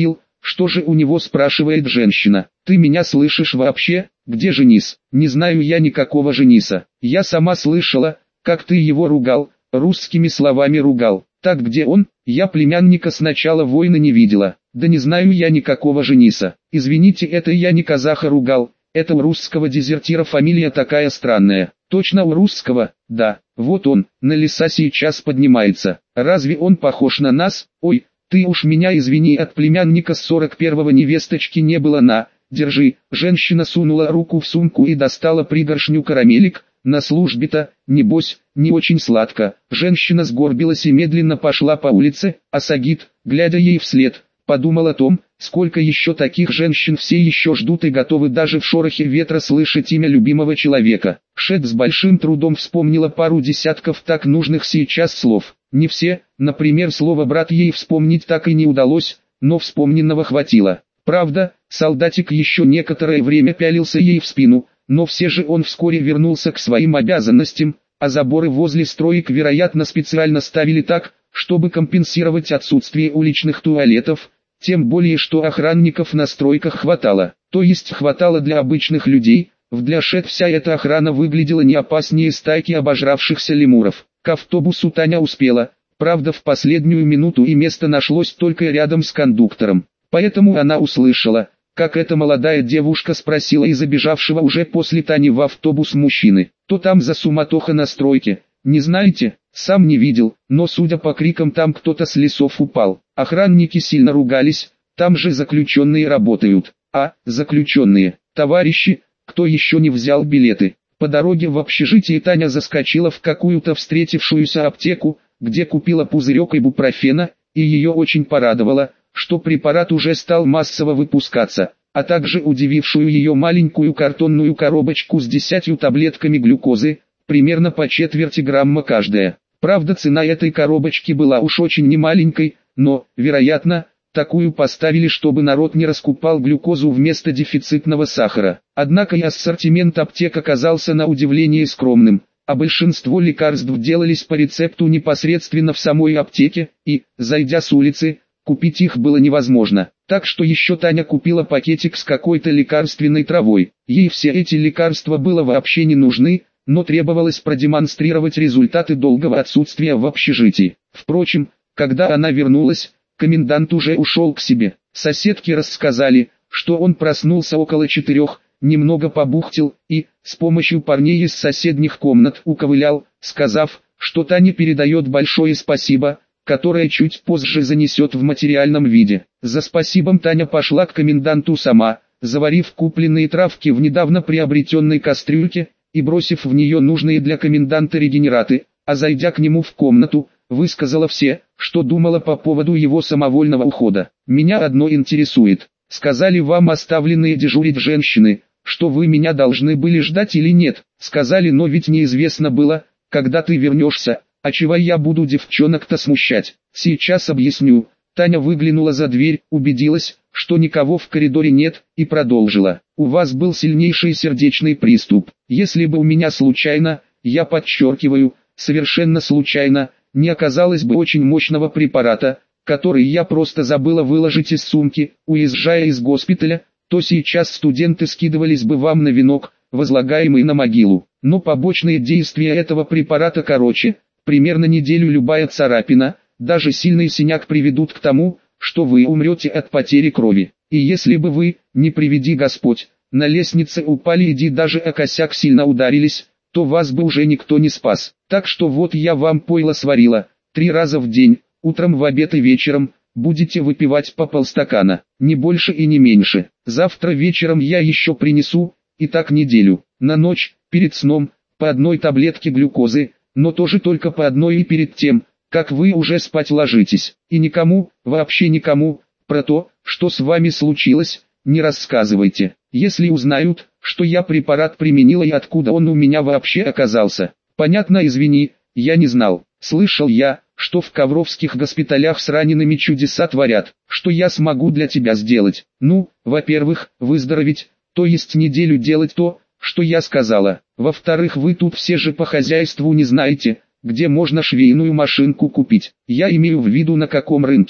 Что же у него, спрашивает женщина. Ты меня слышишь вообще? Где Женис? Не знаю я никакого Жениса. Я сама слышала, как ты его ругал, русскими словами ругал. Так где он? Я племянника с начала войны не видела. Да не знаю я никакого Жениса. Извините, это я не казаха ругал. Это у русского дезертира фамилия такая странная. Точно у русского? Да. Вот он, на леса сейчас поднимается. Разве он похож на нас? Ой, ты уж меня извини, от племянника с сорок первого невесточки не было на... Держи. Женщина сунула руку в сумку и достала пригоршню карамелек. На службе-то, небось, не очень сладко. Женщина сгорбилась и медленно пошла по улице, а Сагит, глядя ей вслед, подумал о том, сколько еще таких женщин все еще ждут и готовы даже в шорохе ветра слышать имя любимого человека. Шет с большим трудом вспомнила пару десятков так нужных сейчас слов. Не все, например, слово «брат» ей вспомнить так и не удалось, но вспомненного хватило. Правда, солдатик еще некоторое время пялился ей в спину, но все же он вскоре вернулся к своим обязанностям, а заборы возле строек, вероятно, специально ставили так, чтобы компенсировать отсутствие уличных туалетов, тем более что охранников на стройках хватало, то есть хватало для обычных людей. В для Шет вся эта охрана выглядела не опаснее стайки обожравшихся лемуров. К автобусу Таня успела, правда в последнюю минуту, и место нашлось только рядом с кондуктором. Поэтому она услышала, как эта молодая девушка спросила из забежавшего уже после Тани в автобус мужчины: «То там за суматоха на стройке, не знаете?» Сам не видел, но судя по крикам, там кто-то с лесов упал. Охранники сильно ругались, там же заключенные работают. А, заключенные, товарищи, кто еще не взял билеты? По дороге в общежитие Таня заскочила в какую-то встретившуюся аптеку, где купила пузырек ибупрофена, и ее очень порадовало, что препарат уже стал массово выпускаться, а также удивившую ее маленькую картонную коробочку с десятью таблетками глюкозы, примерно по четверти грамма каждая. Правда, цена этой коробочки была уж очень немаленькой, но, вероятно, такую поставили, чтобы народ не раскупал глюкозу вместо дефицитного сахара. Однако и ассортимент аптек оказался на удивление скромным, а большинство лекарств делались по рецепту непосредственно в самой аптеке, и, зайдя с улицы, купить их было невозможно. Так что еще Таня купила пакетик с какой-то лекарственной травой. Ей все эти лекарства было вообще не нужны, но требовалось продемонстрировать результаты долгого отсутствия в общежитии. Впрочем, когда она вернулась, комендант уже ушел к себе. Соседки рассказали, что он проснулся около четырех, немного побухтел и, с помощью парней из соседних комнат, уковылял, сказав, что Таня передает большое спасибо, которое чуть позже занесет в материальном виде. За спасибом Таня пошла к коменданту сама, заварив купленные травки в недавно приобретенной кастрюльке и бросив в нее нужные для коменданта регенераты, а зайдя к нему в комнату, высказала все, что думала по поводу его самовольного ухода. «Меня одно интересует. Сказали вам оставленные дежурить женщины, что вы меня должны были ждать или нет?» «Сказали, но ведь неизвестно было, когда ты вернешься, а чего я буду девчонок-то смущать?» «Сейчас объясню». Таня выглянула за дверь, убедилась, что никого в коридоре нет, и продолжила. «У вас был сильнейший сердечный приступ. Если бы у меня случайно, я подчеркиваю, совершенно случайно, не оказалось бы очень мощного препарата, который я просто забыла выложить из сумки, уезжая из госпиталя, то сейчас студенты скидывались бы вам на венок, возлагаемый на могилу. Но побочные действия этого препарата короче, примерно неделю любая царапина, даже сильный синяк приведут к тому, что вы умрете от потери крови. И если бы вы, не приведи Господь, на лестнице упали и даже о косяк сильно ударились, то вас бы уже никто не спас. Так что вот я вам пойло сварила, три раза в день, утром, в обед и вечером, будете выпивать по полстакана, не больше и не меньше. Завтра вечером я еще принесу, и так неделю, на ночь, перед сном, по одной таблетке глюкозы, но тоже только по одной и перед тем, как вы уже спать ложитесь. И никому, вообще никому, про то, что с вами случилось, не рассказывайте. Если узнают, что я препарат применила и откуда он у меня вообще оказался. Понятно, извини, я не знал. Слышал я, что в ковровских госпиталях с ранеными чудеса творят. Что я смогу для тебя сделать? Ну, во-первых, выздороветь, то есть неделю делать то, что я сказала. Во-вторых, вы тут все же по хозяйству не знаете, где можно швейную машинку купить. Я имею в виду, на каком рынке,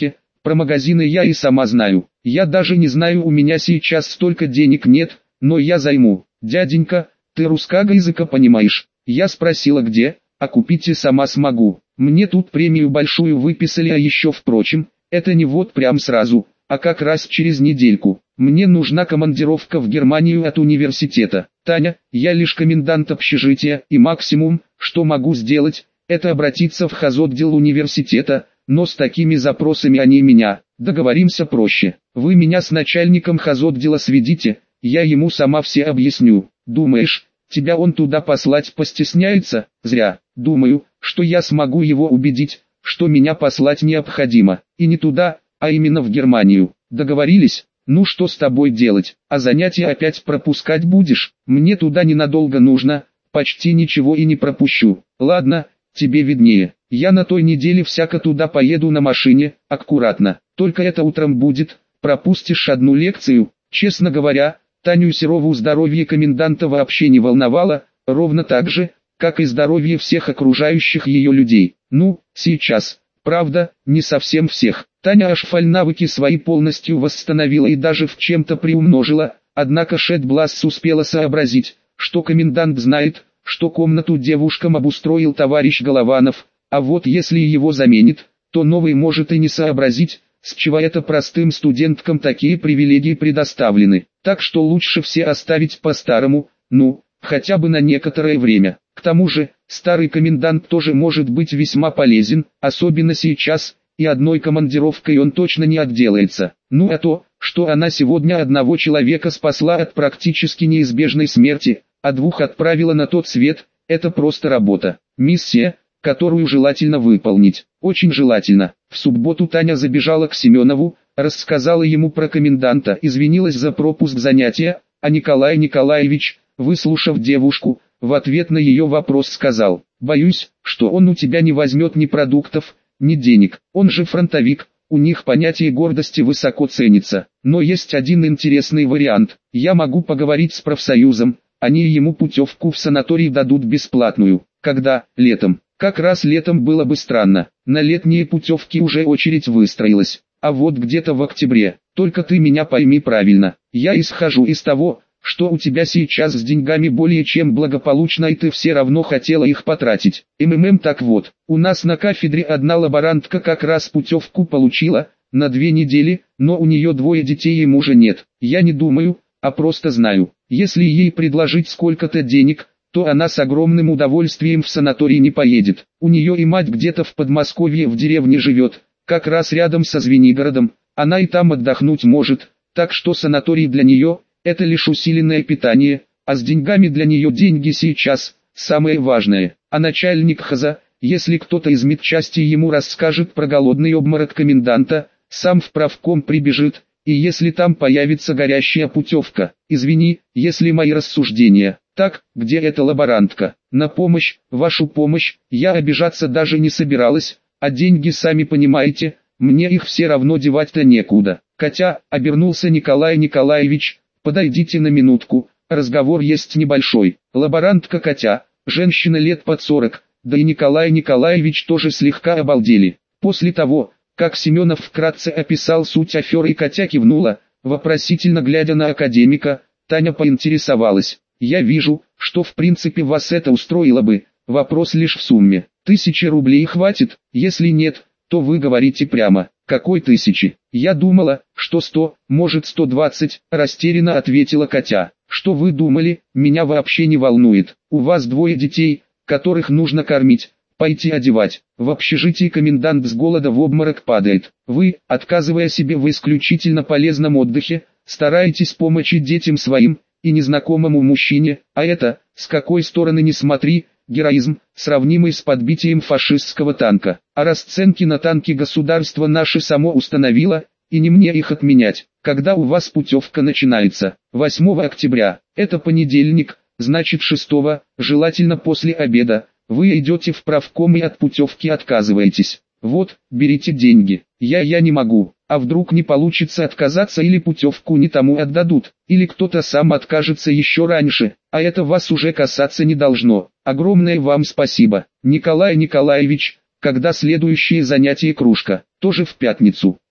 Про магазины я и сама знаю. Я даже не знаю, у меня сейчас столько денег нет, но я займу. Дяденька, ты русского языка понимаешь? Я спросила где, а купить и сама смогу. Мне тут премию большую выписали, а еще впрочем, это не вот прям сразу, а как раз через недельку. Мне нужна командировка в Германию от университета. Таня, я лишь комендант общежития, и максимум, что могу сделать, это обратиться в хозотдел университета, но с такими запросами они меня. Договоримся проще. Вы меня с начальником хозотдела сведите, я ему сама все объясню. Думаешь, тебя он туда послать постесняется? Зря. Думаю, что я смогу его убедить, что меня послать необходимо. И не туда, а именно в Германию. Договорились? Ну что с тобой делать? А занятия опять пропускать будешь? Мне туда ненадолго нужно, почти ничего и не пропущу. Ладно, тебе виднее. Я на той неделе всяко туда поеду на машине, аккуратно. Только это утром будет, пропустишь одну лекцию. Честно говоря, Таню Серову здоровье коменданта вообще не волновало, ровно так же, как и здоровье всех окружающих ее людей. Ну, сейчас, правда, не совсем всех. Таня аж фальнавыки свои полностью восстановила и даже в чем-то приумножила, однако Шет Бласс успела сообразить, что комендант знает, что комнату девушкам обустроил товарищ Голованов, а вот если его заменит, то новый может и не сообразить, с чего это простым студенткам такие привилегии предоставлены. Так что лучше все оставить по-старому, ну, хотя бы на некоторое время. К тому же, старый комендант тоже может быть весьма полезен, особенно сейчас, и одной командировкой он точно не отделается. Ну а то, что она сегодня одного человека спасла от практически неизбежной смерти, а двух отправила на тот свет, это просто работа. Миссия, которую желательно выполнить. Очень желательно. В субботу Таня забежала к Семенову, рассказала ему про коменданта, извинилась за пропуск занятия, а Николай Николаевич, выслушав девушку, в ответ на ее вопрос сказал: «Боюсь, что он у тебя не возьмет ни продуктов, ни денег, он же фронтовик, у них понятие гордости высоко ценится. Но есть один интересный вариант, я могу поговорить с профсоюзом, они ему путевку в санаторий дадут бесплатную». Когда? Летом. Как раз летом было бы странно, на летние путевки уже очередь выстроилась, а вот где-то в октябре. Только ты меня пойми правильно, я исхожу из того, что у тебя сейчас с деньгами более чем благополучно и ты все равно хотела их потратить. МММ так вот, у нас на кафедре одна лаборантка как раз путевку получила, на две недели, но у нее двое детей и мужа нет. Я не думаю, а просто знаю, если ей предложить сколько-то денег, то она с огромным удовольствием в санаторий не поедет. У нее и мать где-то в Подмосковье в деревне живет, как раз рядом со Звенигородом, она и там отдохнуть может, так что санаторий для нее – это лишь усиленное питание, а с деньгами для нее деньги сейчас – самое важное. А начальник хоза, если кто-то из медчасти ему расскажет про голодный обморок коменданта, сам в правком прибежит, и если там появится горящая путевка, извини, если мои рассуждения. Так, где эта лаборантка? На помощь, вашу помощь, я обижаться даже не собиралась, а деньги сами понимаете, мне их все равно девать-то некуда. Катя, обернулся Николай Николаевич, подойдите на минутку, разговор есть небольшой. Лаборантка Катя, женщина лет под сорок, да и Николай Николаевич тоже слегка обалдели. После того, как Семенов вкратце описал суть аферы и Катя кивнула, вопросительно глядя на академика, Таня поинтересовалась. Я вижу, что в принципе вас это устроило бы, вопрос лишь в сумме. Тысячи рублей хватит, если нет, то вы говорите прямо. Какой тысячи? Я думала, что сто, может сто двадцать, растерянно ответила Катя. Что вы думали, меня вообще не волнует. У вас двое детей, которых нужно кормить, пойти одевать. В общежитии комендант с голода в обморок падает. Вы, отказывая себе в исключительно полезном отдыхе, стараетесь помочь детям своим и незнакомому мужчине, а это, с какой стороны ни смотри, героизм, сравнимый с подбитием фашистского танка. А расценки на танки государство наше само установило, и не мне их отменять. Когда у вас путевка начинается? восьмого октября, это понедельник, значит шестого, желательно после обеда, вы идете в правком и от путевки отказываетесь. Вот, берите деньги. Я я не могу. А вдруг не получится отказаться или путевку не тому отдадут, или кто-то сам откажется еще раньше, а это вас уже касаться не должно. Огромное вам спасибо, Николай Николаевич. Когда следующее занятие кружка? Тоже в пятницу.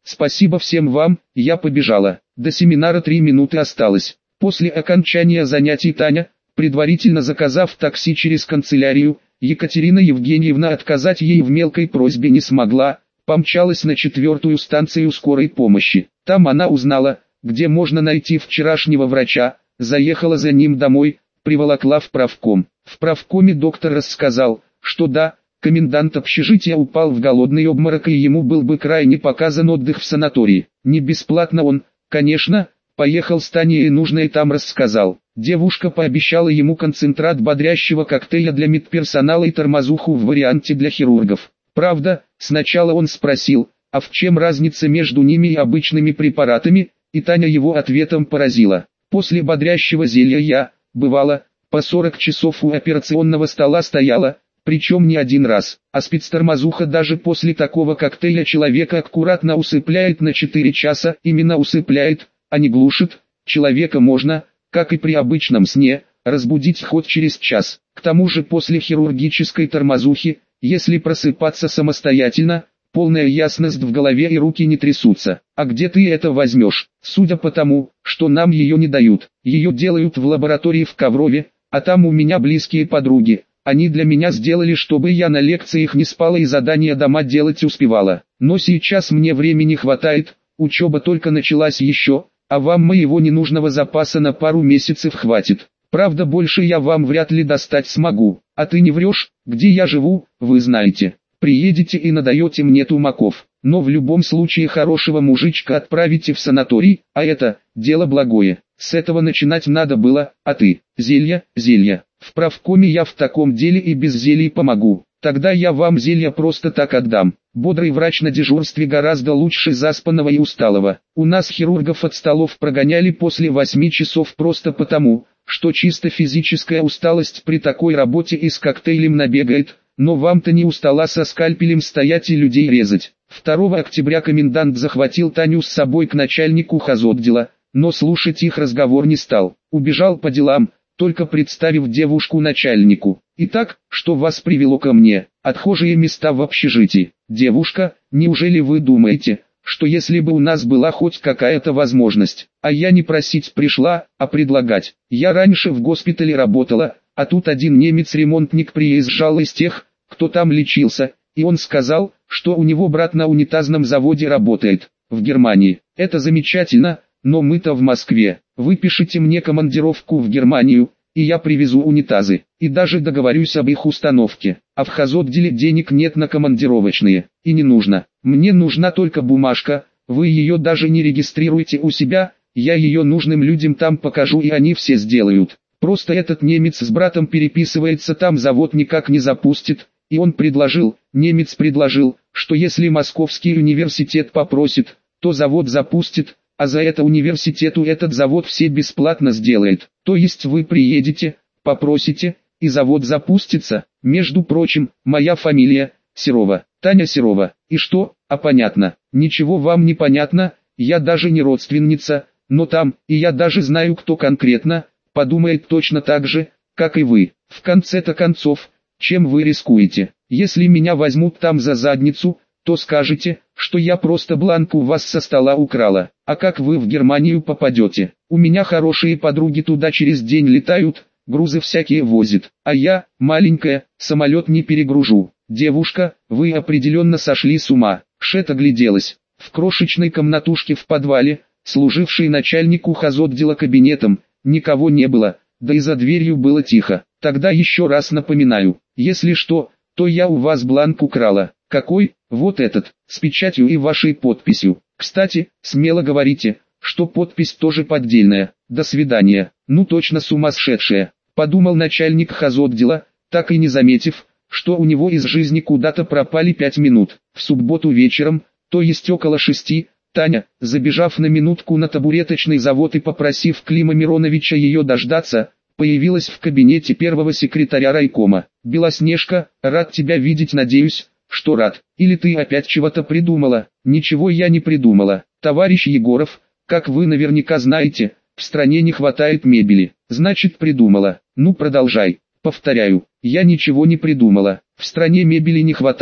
Спасибо всем вам, я побежала. До семинара три минуты осталось. После окончания занятий Таня, предварительно заказав такси через канцелярию, Екатерина Евгеньевна отказать ей в мелкой просьбе не смогла, помчалась на четвертую станцию скорой помощи. Там она узнала, где можно найти вчерашнего врача, заехала за ним домой, приволокла в правком. В правкоме доктор рассказал, что да, комендант общежития упал в голодный обморок и ему был бы крайне показан отдых в санатории. Не бесплатно он, конечно, поехал с Таней и нужное там рассказал. Девушка пообещала ему концентрат бодрящего коктейля для медперсонала и тормозуху в варианте для хирургов. Правда, сначала он спросил, а в чем разница между ними и обычными препаратами, и Таня его ответом поразила. После бодрящего зелья я, бывало, по сорок часов у операционного стола стояла, причем не один раз, а спецтормозуха даже после такого коктейля человека аккуратно усыпляет на четыре часа, именно усыпляет, а не глушит. Человека можно, как и при обычном сне, разбудить хоть через час. К тому же после хирургической тормозухи, если просыпаться самостоятельно, полная ясность в голове и руки не трясутся. А где ты это возьмешь? Судя по тому, что нам ее не дают, ее делают в лаборатории в Коврове, а там у меня близкие подруги. Они для меня сделали, чтобы я на лекциях не спала и задания дома делать успевала. Но сейчас мне времени хватает, учеба только началась еще, а вам моего ненужного запаса на пару месяцев хватит. Правда, больше я вам вряд ли достать смогу. А ты не врешь, где я живу, вы знаете. Приедете и надаете мне тумаков. Но в любом случае хорошего мужичка отправите в санаторий, а это, дело благое. С этого начинать надо было, а ты, зелья, зелья. В правкоме я в таком деле и без зелий помогу. Тогда я вам зелья просто так отдам. Бодрый врач на дежурстве гораздо лучше заспанного и усталого. У нас хирургов от столов прогоняли после восьми часов просто потому, что чисто физическая усталость при такой работе и с коктейлем набегает, но вам-то не устала со скальпелем стоять и людей резать. второго октября комендант захватил Таню с собой к начальнику хозотдела, но слушать их разговор не стал. Убежал по делам, только представив девушку начальнику. Итак, что вас привело ко мне? Отхожие места в общежитии. Девушка, неужели вы думаете, что если бы у нас была хоть какая-то возможность, а я не просить пришла, а предлагать. Я раньше в госпитале работала, а тут один немец-ремонтник приезжал из тех, кто там лечился, и он сказал, что у него брат на унитазном заводе работает, в Германии. Это замечательно, но мы-то в Москве. Выпишите мне командировку в Германию, и я привезу унитазы, и даже договорюсь об их установке. А в хозотделе денег нет на командировочные, и не нужно. Мне нужна только бумажка, вы ее даже не регистрируете у себя, я ее нужным людям там покажу и они все сделают. Просто этот немец с братом переписывается, там завод никак не запустит, и он предложил, немец предложил, что если Московский университет попросит, то завод запустит, а за это университету этот завод все бесплатно сделает. То есть вы приедете, попросите, и завод запустится. Между прочим, моя фамилия Серова, Таня Серова. И что? А понятно. Ничего вам не понятно, я даже не родственница, но там, и я даже знаю, кто конкретно, подумает точно так же, как и вы. В конце-то концов, чем вы рискуете? Если меня возьмут там за задницу, то скажете, что я просто бланк у вас со стола украла. А как вы в Германию попадете? У меня хорошие подруги туда через день летают, грузы всякие возят. А я, маленькая, самолет не перегружу. Девушка, вы определенно сошли с ума. Шет огляделась. В крошечной комнатушке в подвале, служившей начальнику хозотдела кабинетом, никого не было, да и за дверью было тихо. Тогда еще раз напоминаю, если что, то я у вас бланк украла. Какой? Вот этот, с печатью и вашей подписью. Кстати, смело говорите, что подпись тоже поддельная. До свидания. Ну точно сумасшедшая, подумал начальник хозотдела, так и не заметив, что у него из жизни куда-то пропали пять минут. В субботу вечером, то есть около шести, Таня, забежав на минутку на табуреточный завод и попросив Клима Мироновича ее дождаться, появилась в кабинете первого секретаря райкома. «Белоснежка, рад тебя видеть, надеюсь, что рад. Или ты опять чего-то придумала?» «Ничего я не придумала, товарищ Егоров, как вы наверняка знаете, в стране не хватает мебели». «Значит придумала. Ну продолжай». «Повторяю, я ничего не придумала. В стране мебели не хватает,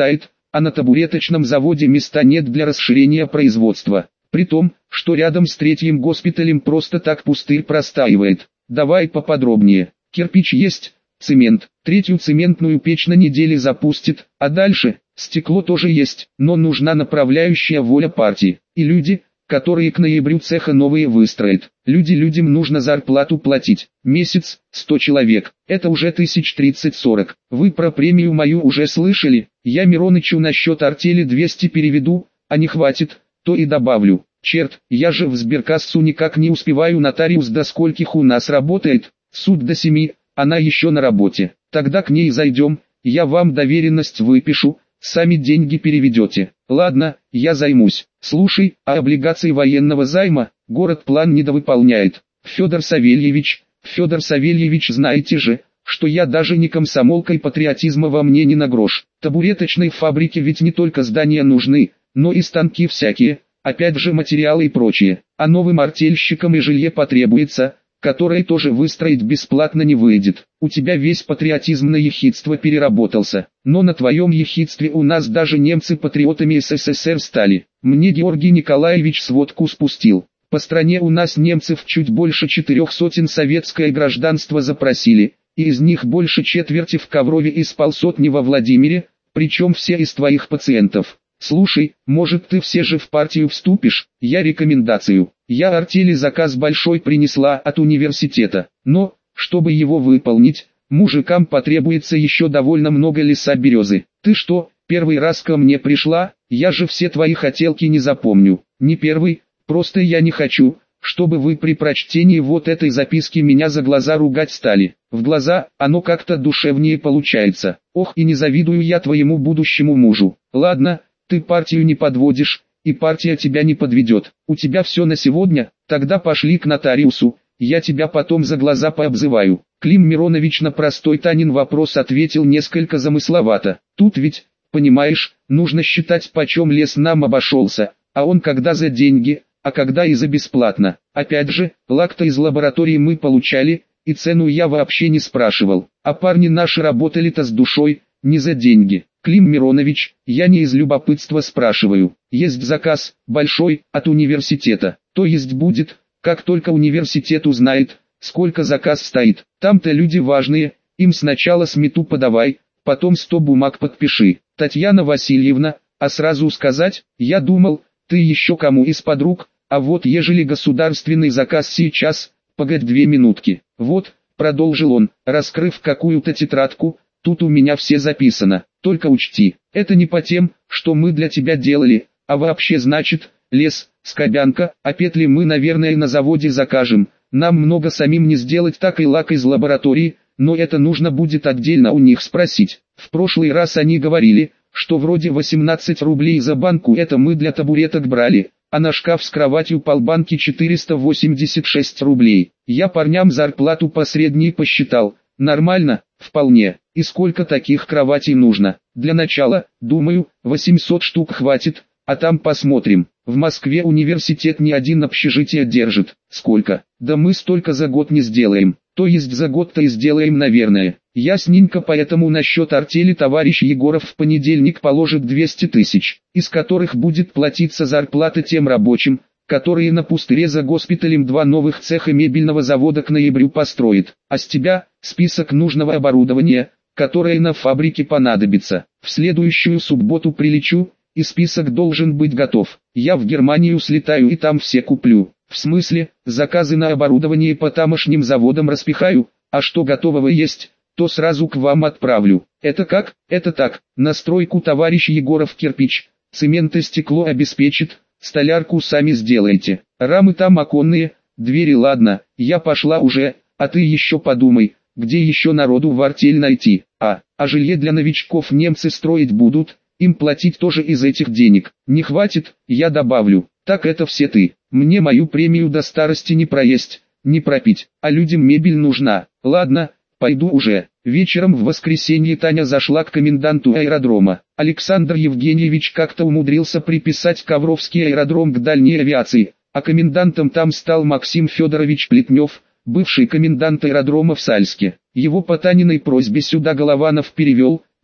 а на табуреточном заводе места нет для расширения производства. При том, что рядом с третьим госпиталем просто так пустырь простаивает. Давай поподробнее. Кирпич есть, цемент, третью цементную печь на неделе запустит, а дальше, стекло тоже есть, но нужна направляющая воля партии, и люди, которые к ноябрю цеха новые выстроят. Люди людям нужно зарплату платить. Месяц, сто человек, это уже тысяч тридцать-сорок. Вы про премию мою уже слышали? Я Миронычу насчет артели двести переведу, а не хватит, то и добавлю. Черт, я же в сберкассу никак не успеваю, нотариус до скольких у нас работает, суд до семи, она еще на работе. Тогда к ней зайдем, я вам доверенность выпишу, сами деньги переведете. Ладно, я займусь. Слушай, а облигации военного займа, город план недовыполняет. Федор Савельевич, Федор Савельевич, знаете же, что я даже не комсомолка, и патриотизма во мне ни на грош. Табуреточной фабрике ведь не только здания нужны, но и станки всякие, опять же материалы и прочее. А новым артельщикам и жилье потребуется, которое тоже выстроить бесплатно не выйдет. У тебя весь патриотизм на ехидство переработался, но на твоем ехидстве у нас даже немцы патриотами СССР стали. Мне Георгий Николаевич сводку спустил. По стране у нас немцев чуть больше четырех сотен советское гражданство запросили, и из них больше четверти в Коврове и с полсотни во Владимире, причем все из твоих пациентов. Слушай, может ты все же в партию вступишь? Я рекомендацию. Я артели заказ большой принесла от университета, но, чтобы его выполнить, мужикам потребуется еще довольно много леса березы. Ты что, первый раз ко мне пришла? Я же все твои хотелки не запомню. Не первый, просто я не хочу, чтобы вы при прочтении вот этой записки меня за глаза ругать стали. В глаза, оно как-то душевнее получается. Ох, и не завидую я твоему будущему мужу. Ладно, ты партию не подводишь, и партия тебя не подведет. У тебя все на сегодня, тогда пошли к нотариусу, я тебя потом за глаза пообзываю. Клим Миронович на простой Танин вопрос ответил несколько замысловато. Тут ведь, понимаешь, нужно считать, почем лес нам обошелся, а он когда за деньги, а когда и за бесплатно. Опять же, лак-то из лаборатории мы получали, и цену я вообще не спрашивал. А парни наши работали-то с душой, не за деньги. Клим Миронович, я не из любопытства спрашиваю. Есть заказ, большой, от университета. То есть будет, как только университет узнает, сколько заказ стоит. Там-то люди важные, им сначала смету подавай, потом сто бумаг подпиши. Татьяна Васильевна, а сразу сказать, я думал, ты еще кому из подруг, а вот ежели государственный заказ сейчас, погодь две минутки. Вот, продолжил он, раскрыв какую-то тетрадку, тут у меня все записано. Только учти, это не по тем, что мы для тебя делали, а вообще значит, лес, скобянка, а петли мы наверное на заводе закажем. Нам много самим не сделать, так и лак из лаборатории, но это нужно будет отдельно у них спросить. В прошлый раз они говорили, что вроде восемнадцать рублей за банку это мы для табуреток брали, а на шкаф с кроватью полбанки четыреста восемьдесят шесть рублей. Я парням зарплату по средней посчитал. Нормально, вполне. И сколько таких кроватей нужно? Для начала, думаю, восемьсот штук хватит, а там посмотрим. В Москве университет не один общежитие держит. Сколько? Да мы столько за год не сделаем. То есть за год-то и сделаем, наверное. Ясненько, поэтому насчет артели товарищ Егоров в понедельник положит двести тысяч, из которых будет платиться зарплата тем рабочим, которые на пустыре за госпиталем два новых цеха мебельного завода к ноябрю построит. А с тебя список нужного оборудования, которое на фабрике понадобится. В следующую субботу прилечу, и список должен быть готов. Я в Германию слетаю и там все куплю. В смысле, заказы на оборудование по тамошним заводам распихаю, а что готового есть, то сразу к вам отправлю. Это как? Это так. На стройку товарищ Егоров кирпич, цемент и стекло обеспечит, столярку сами сделайте. Рамы там оконные, двери ладно, я пошла уже, а ты еще подумай, где еще народу в артель найти. А, а жилье для новичков немцы строить будут, им платить тоже из этих денег. Не хватит, я добавлю. Так это все ты. Мне мою премию до старости не проесть, не пропить, а людям мебель нужна. Ладно, пойду уже. Вечером в воскресенье Таня зашла к коменданту аэродрома. Александр Евгеньевич как-то умудрился приписать Ковровский аэродром к дальней авиации, а комендантом там стал Максим Федорович Плетнев, бывший комендант аэродрома в Сальске. Его по Таниной просьбе сюда Голованов перевел,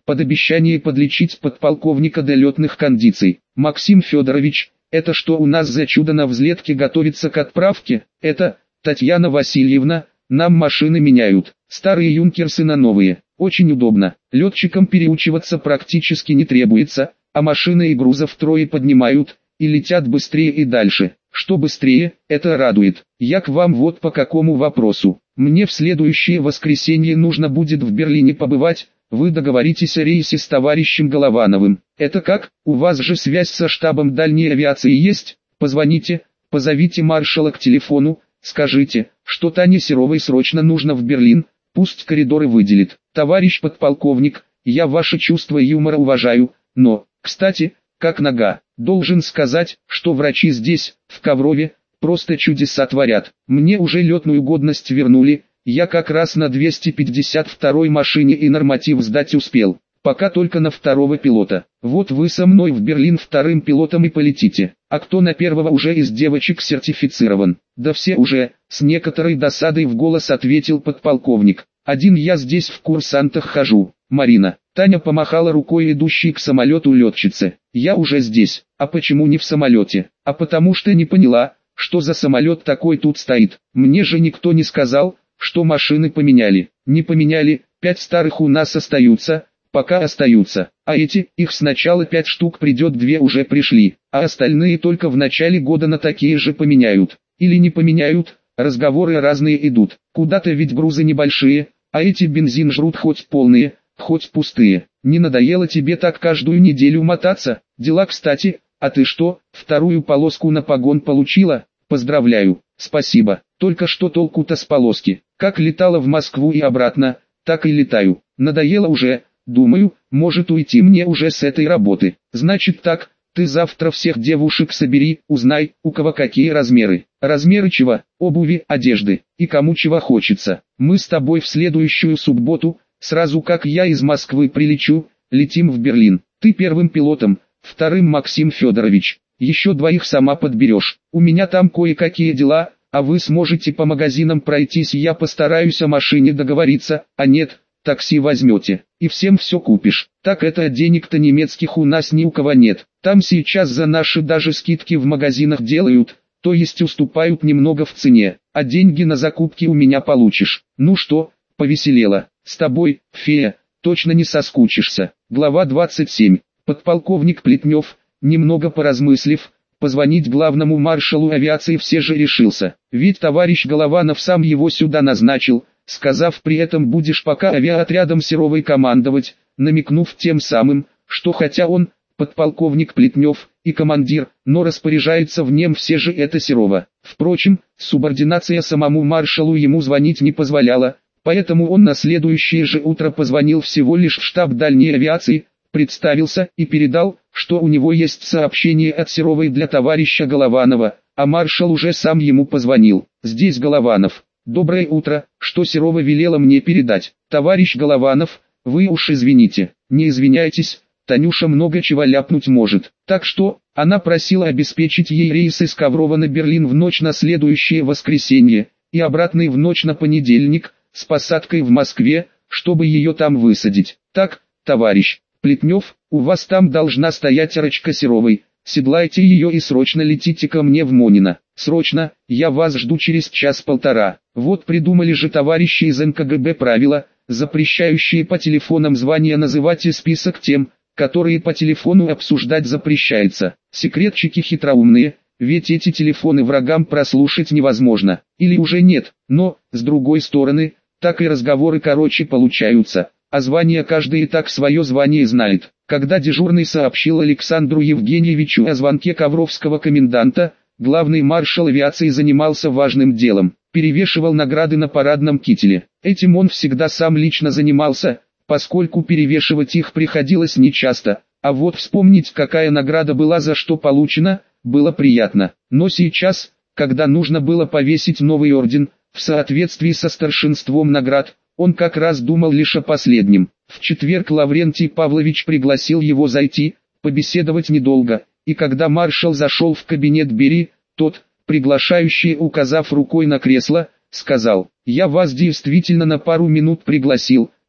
под обещание подлечить подполковника до летных кондиций. Максим Федорович, это что у нас за чудо на взлетке готовится к отправке? Это, Татьяна Васильевна, нам машины меняют, старые юнкерсы на новые, очень удобно, летчикам переучиваться практически не требуется, а машины и грузов втрое поднимают, и летят быстрее и дальше. Что быстрее, это радует. Я к вам вот по какому вопросу. Мне в следующее воскресенье нужно будет в Берлине побывать, вы договоритесь о рейсе с товарищем Головановым. Это как? У вас же связь со штабом дальней авиации есть? Позвоните, позовите маршала к телефону, скажите, что Тане Серовой срочно нужно в Берлин, пусть коридоры выделит. Товарищ подполковник, я ваше чувство юмора уважаю, но, кстати, как нога, должен сказать, что врачи здесь, в Коврове, просто чудеса творят. Мне уже летную годность вернули, я как раз на двести пятьдесят второй машине и норматив сдать успел, пока только на второго пилота. Вот вы со мной в Берлин вторым пилотом и полетите, а кто на первого уже из девочек сертифицирован? Да все уже, с некоторой досадой в голос ответил подполковник. Один я здесь в курсантах хожу, Марина. Таня помахала рукой идущей к самолету летчице. Я уже здесь. А почему не в самолете? А потому что не поняла, что за самолет такой тут стоит. Мне же никто не сказал, что машины поменяли. Не поменяли, пять старых у нас остаются, пока остаются. А эти, их сначала пять штук придет, две уже пришли, а остальные только в начале года на такие же поменяют. Или не поменяют, разговоры разные идут. Куда-то ведь грузы небольшие, а эти бензин жрут хоть полные, хоть пустые. Не надоело тебе так каждую неделю мотаться? Дела, кстати, а ты что, вторую полоску на погон получила? Поздравляю, спасибо. Только что толку-то с полоски? Как летала в Москву и обратно, так и летаю. Надоело уже, думаю, может уйти мне уже с этой работы. Значит так, ты завтра всех девушек собери, узнай, у кого какие размеры. Размеры чего? Обуви, одежды. И кому чего хочется. Мы с тобой в следующую субботу, сразу как я из Москвы прилечу, летим в Берлин. Ты первым пилотом, вторым Максим Федорович. Еще двоих сама подберешь. У меня там кое-какие дела, а вы сможете по магазинам пройтись, я постараюсь о машине договориться, а нет, такси возьмете, и всем все купишь. Так это денег-то немецких у нас ни у кого нет. Там сейчас за наши даже скидки в магазинах делают, то есть уступают немного в цене, а деньги на закупки у меня получишь. Ну что, повеселела? С тобой, фея, точно не соскучишься. Глава двадцать семь. Подполковник Плетнев, немного поразмыслив, позвонить главному маршалу авиации все же решился. Ведь товарищ Голованов сам его сюда назначил, сказав при этом будешь пока авиаотрядом Серовой командовать, намекнув тем самым, что хотя он, подполковник Плетнев, и командир, но распоряжается в нем все же это Серова. Впрочем, субординация самому маршалу ему звонить не позволяла, поэтому он на следующее же утро позвонил всего лишь в штаб дальней авиации, представился и передал, что у него есть сообщение от Серовой для товарища Голованова, а маршал уже сам ему позвонил. Здесь Голованов. Доброе утро, что Серова велела мне передать. Товарищ Голованов, вы уж извините, не извиняйтесь, Танюша много чего ляпнуть может. Так что, она просила обеспечить ей рейс из Коврова на Берлин в ночь на следующее воскресенье, и обратный в ночь на понедельник, с посадкой в Москве, чтобы ее там высадить. Так, товарищ Плетнев, у вас там должна стоять арочка Серовой, седлайте ее и срочно летите ко мне в Монино. Срочно, я вас жду через час-полтора. Вот придумали же товарищи из эн ка гэ бэ правила, запрещающие по телефонам звания называть и список тем, которые по телефону обсуждать запрещается. Секретчики хитроумные, ведь эти телефоны врагам прослушать невозможно. Или уже нет, но, с другой стороны, так и разговоры короче получаются, а звание каждый и так свое звание знает. Когда дежурный сообщил Александру Евгеньевичу о звонке ковровского коменданта, главный маршал авиации занимался важным делом, перевешивал награды на парадном кителе. Этим он всегда сам лично занимался, поскольку перевешивать их приходилось нечасто, а вот вспомнить, какая награда была за что получена, было приятно. Но сейчас, когда нужно было повесить новый орден, в соответствии со старшинством наград, он как раз думал лишь о последнем. В четверг Лаврентий Павлович пригласил его зайти, побеседовать недолго, и когда маршал зашел в кабинет Бери, тот, приглашающий, указав рукой на кресло, сказал: «Я вас действительно на пару минут пригласил,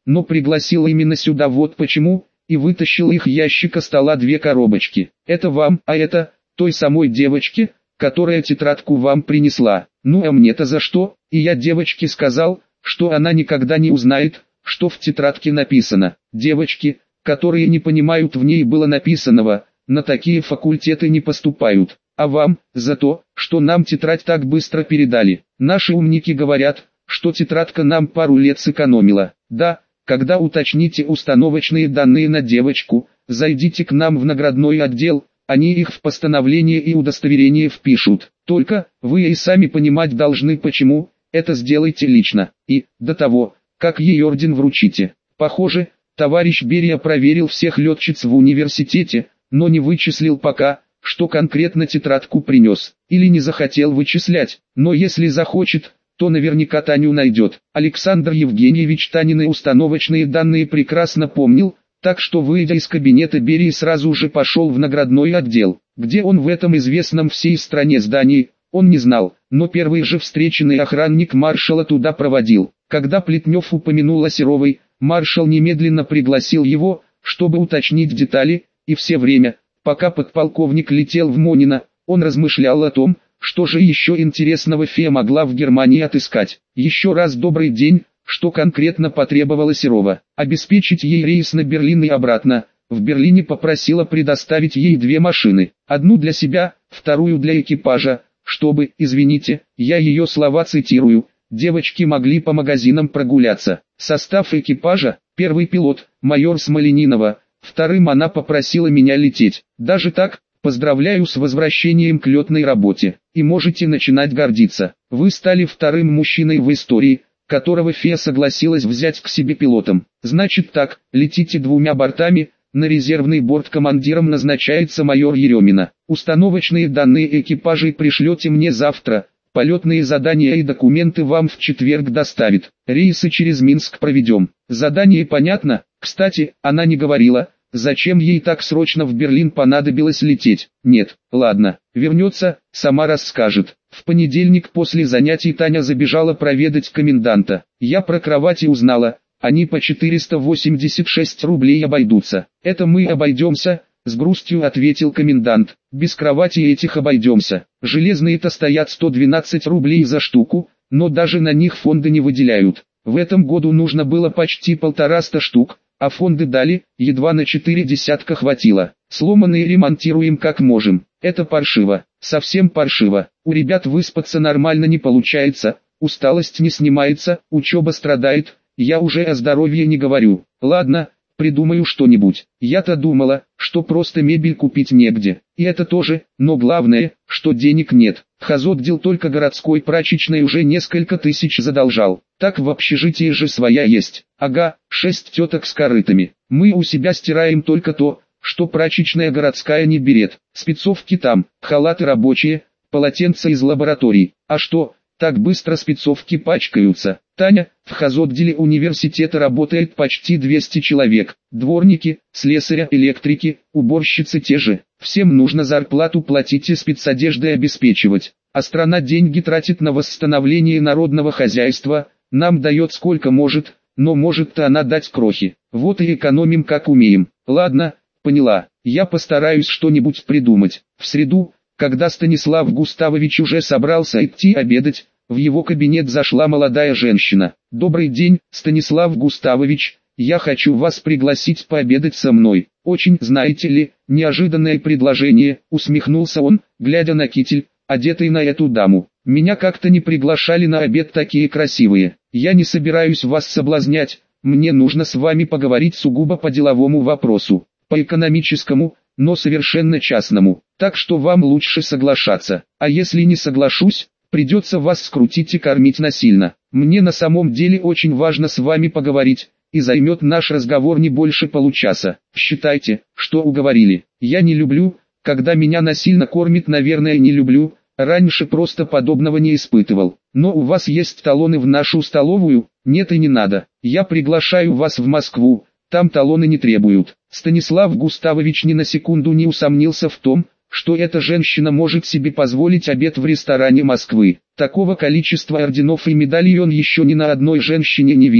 но пригласил именно сюда вот почему, и вытащил их ящика стола две коробочки. Это вам, а это, той самой девочке, которая тетрадку вам принесла. Ну а мне-то за что? И я девочке сказал, что она никогда не узнает, что в тетрадке написано. Девочки, которые не понимают в ней было написанного, на такие факультеты не поступают. А вам, за то, что нам тетрадь так быстро передали. Наши умники говорят, что тетрадка нам пару лет сэкономила. Да, когда уточните установочные данные на девочку, зайдите к нам в наградной отдел, они их в постановление и удостоверение впишут. Только, вы и сами понимать должны почему, это сделайте лично, и, до того, как ей орден вручите. Похоже, товарищ Берия проверил всех летчиц в университете, но не вычислил пока, что конкретно тетрадку принес, или не захотел вычислять, но если захочет, то наверняка Таню найдет. Александр Евгеньевич Танины установочные данные прекрасно помнил, так что, выйдя из кабинета Берии, сразу же пошел в наградной отдел, где он в этом известном всей стране здании, он не знал, но первый же встреченный охранник маршала туда проводил. Когда Плетнев упомянул о Серовой, маршал немедленно пригласил его, чтобы уточнить детали, и все время, пока подполковник летел в Монино, он размышлял о том, что же еще интересного фея могла в Германии отыскать. Еще раз добрый день, что конкретно потребовала Серова. Обеспечить ей рейс на Берлин и обратно. В Берлине попросила предоставить ей две машины, одну для себя, вторую для экипажа, чтобы, извините, я ее слова цитирую, девочки могли по магазинам прогуляться. Состав экипажа: первый пилот, майор Смоленинова, вторым она попросила меня лететь. Даже так, поздравляю с возвращением к летной работе, и можете начинать гордиться. Вы стали вторым мужчиной в истории, которого фея согласилась взять к себе пилотом. Значит так, летите двумя бортами, на резервный борт командиром назначается майор Еремина. Установочные данные экипажей пришлете мне завтра, полетные задания и документы вам в четверг доставит. Рейсы через Минск проведем. Задание понятно? Кстати, она не говорила, зачем ей так срочно в Берлин понадобилось лететь. Нет, ладно, вернется, сама расскажет. В понедельник после занятий Таня забежала проведать коменданта. Я про кровати узнала, они по четыреста восемьдесят шесть рублей обойдутся. Это мы обойдемся, с грустью ответил комендант. Без кровати этих обойдемся. Железные-то стоят сто двенадцать рублей за штуку, но даже на них фонды не выделяют. В этом году нужно было почти полтораста штук, а фонды дали, едва на четыре десятка хватило. Сломанные ремонтируем как можем. Это паршиво, совсем паршиво. У ребят выспаться нормально не получается, усталость не снимается, учеба страдает, я уже о здоровье не говорю. Ладно, придумаю что-нибудь. Я-то думала, что просто мебель купить негде. И это тоже, но главное, что денег нет. Хозотдел только городской прачечной уже несколько тысяч задолжал. Так в общежитии же своя есть. Ага, шесть теток с корытами. Мы у себя стираем только то, что прачечная городская не берет. Спецовки там, халаты рабочие, полотенца из лабораторий. А что, так быстро спецовки пачкаются? Таня, в хозотделе университета работает почти двести человек. Дворники, слесаря, электрики, уборщицы те же. Всем нужно зарплату платить и спецодеждой обеспечивать. А страна деньги тратит на восстановление народного хозяйства, нам дает сколько может, но может-то она дать крохи. Вот и экономим как умеем. Ладно, поняла, я постараюсь что-нибудь придумать. В среду, когда Станислав Густавович уже собрался идти обедать, в его кабинет зашла молодая женщина. «Добрый день, Станислав Густавович, я хочу вас пригласить пообедать со мной. Очень, знаете ли, неожиданное предложение», усмехнулся он, глядя на китель, одетый на эту даму. «Меня как-то не приглашали на обед такие красивые. Я не собираюсь вас соблазнять, мне нужно с вами поговорить сугубо по деловому вопросу, по экономическому, но совершенно частному, так что вам лучше соглашаться, а если не соглашусь, придется вас скрутить и кормить насильно. Мне на самом деле очень важно с вами поговорить, и займет наш разговор не больше получаса. Считайте, что уговорили. Я не люблю, когда меня насильно кормят, наверное не люблю, раньше просто подобного не испытывал. Но у вас есть талоны в нашу столовую? Нет и не надо. Я приглашаю вас в Москву, там талоны не требуют». Станислав Густавович ни на секунду не усомнился в том, что эта женщина может себе позволить обед в ресторане Москвы. Такого количества орденов и медалей он еще ни на одной женщине не видел.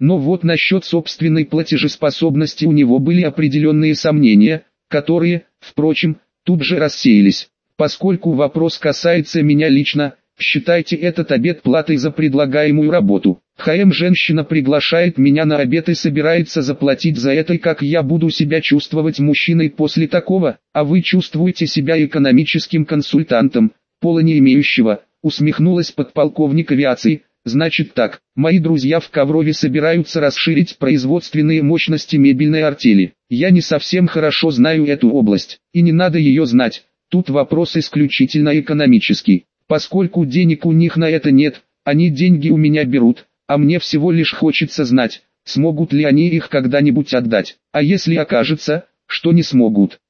Но вот насчет собственной платежеспособности у него были определенные сомнения, которые, впрочем, тут же рассеялись. Поскольку вопрос касается меня лично, считайте этот обед платой за предлагаемую работу. ХМ женщина приглашает меня на обед и собирается заплатить за это, и как я буду себя чувствовать мужчиной после такого, а вы чувствуете себя экономическим консультантом, пола не имеющего, усмехнулась подполковник авиации. Значит так, мои друзья в Коврове собираются расширить производственные мощности мебельной артели. Я не совсем хорошо знаю эту область, и не надо ее знать, тут вопрос исключительно экономический. Поскольку денег у них на это нет, они деньги у меня берут, а мне всего лишь хочется знать, смогут ли они их когда-нибудь отдать. А если окажется, что не смогут,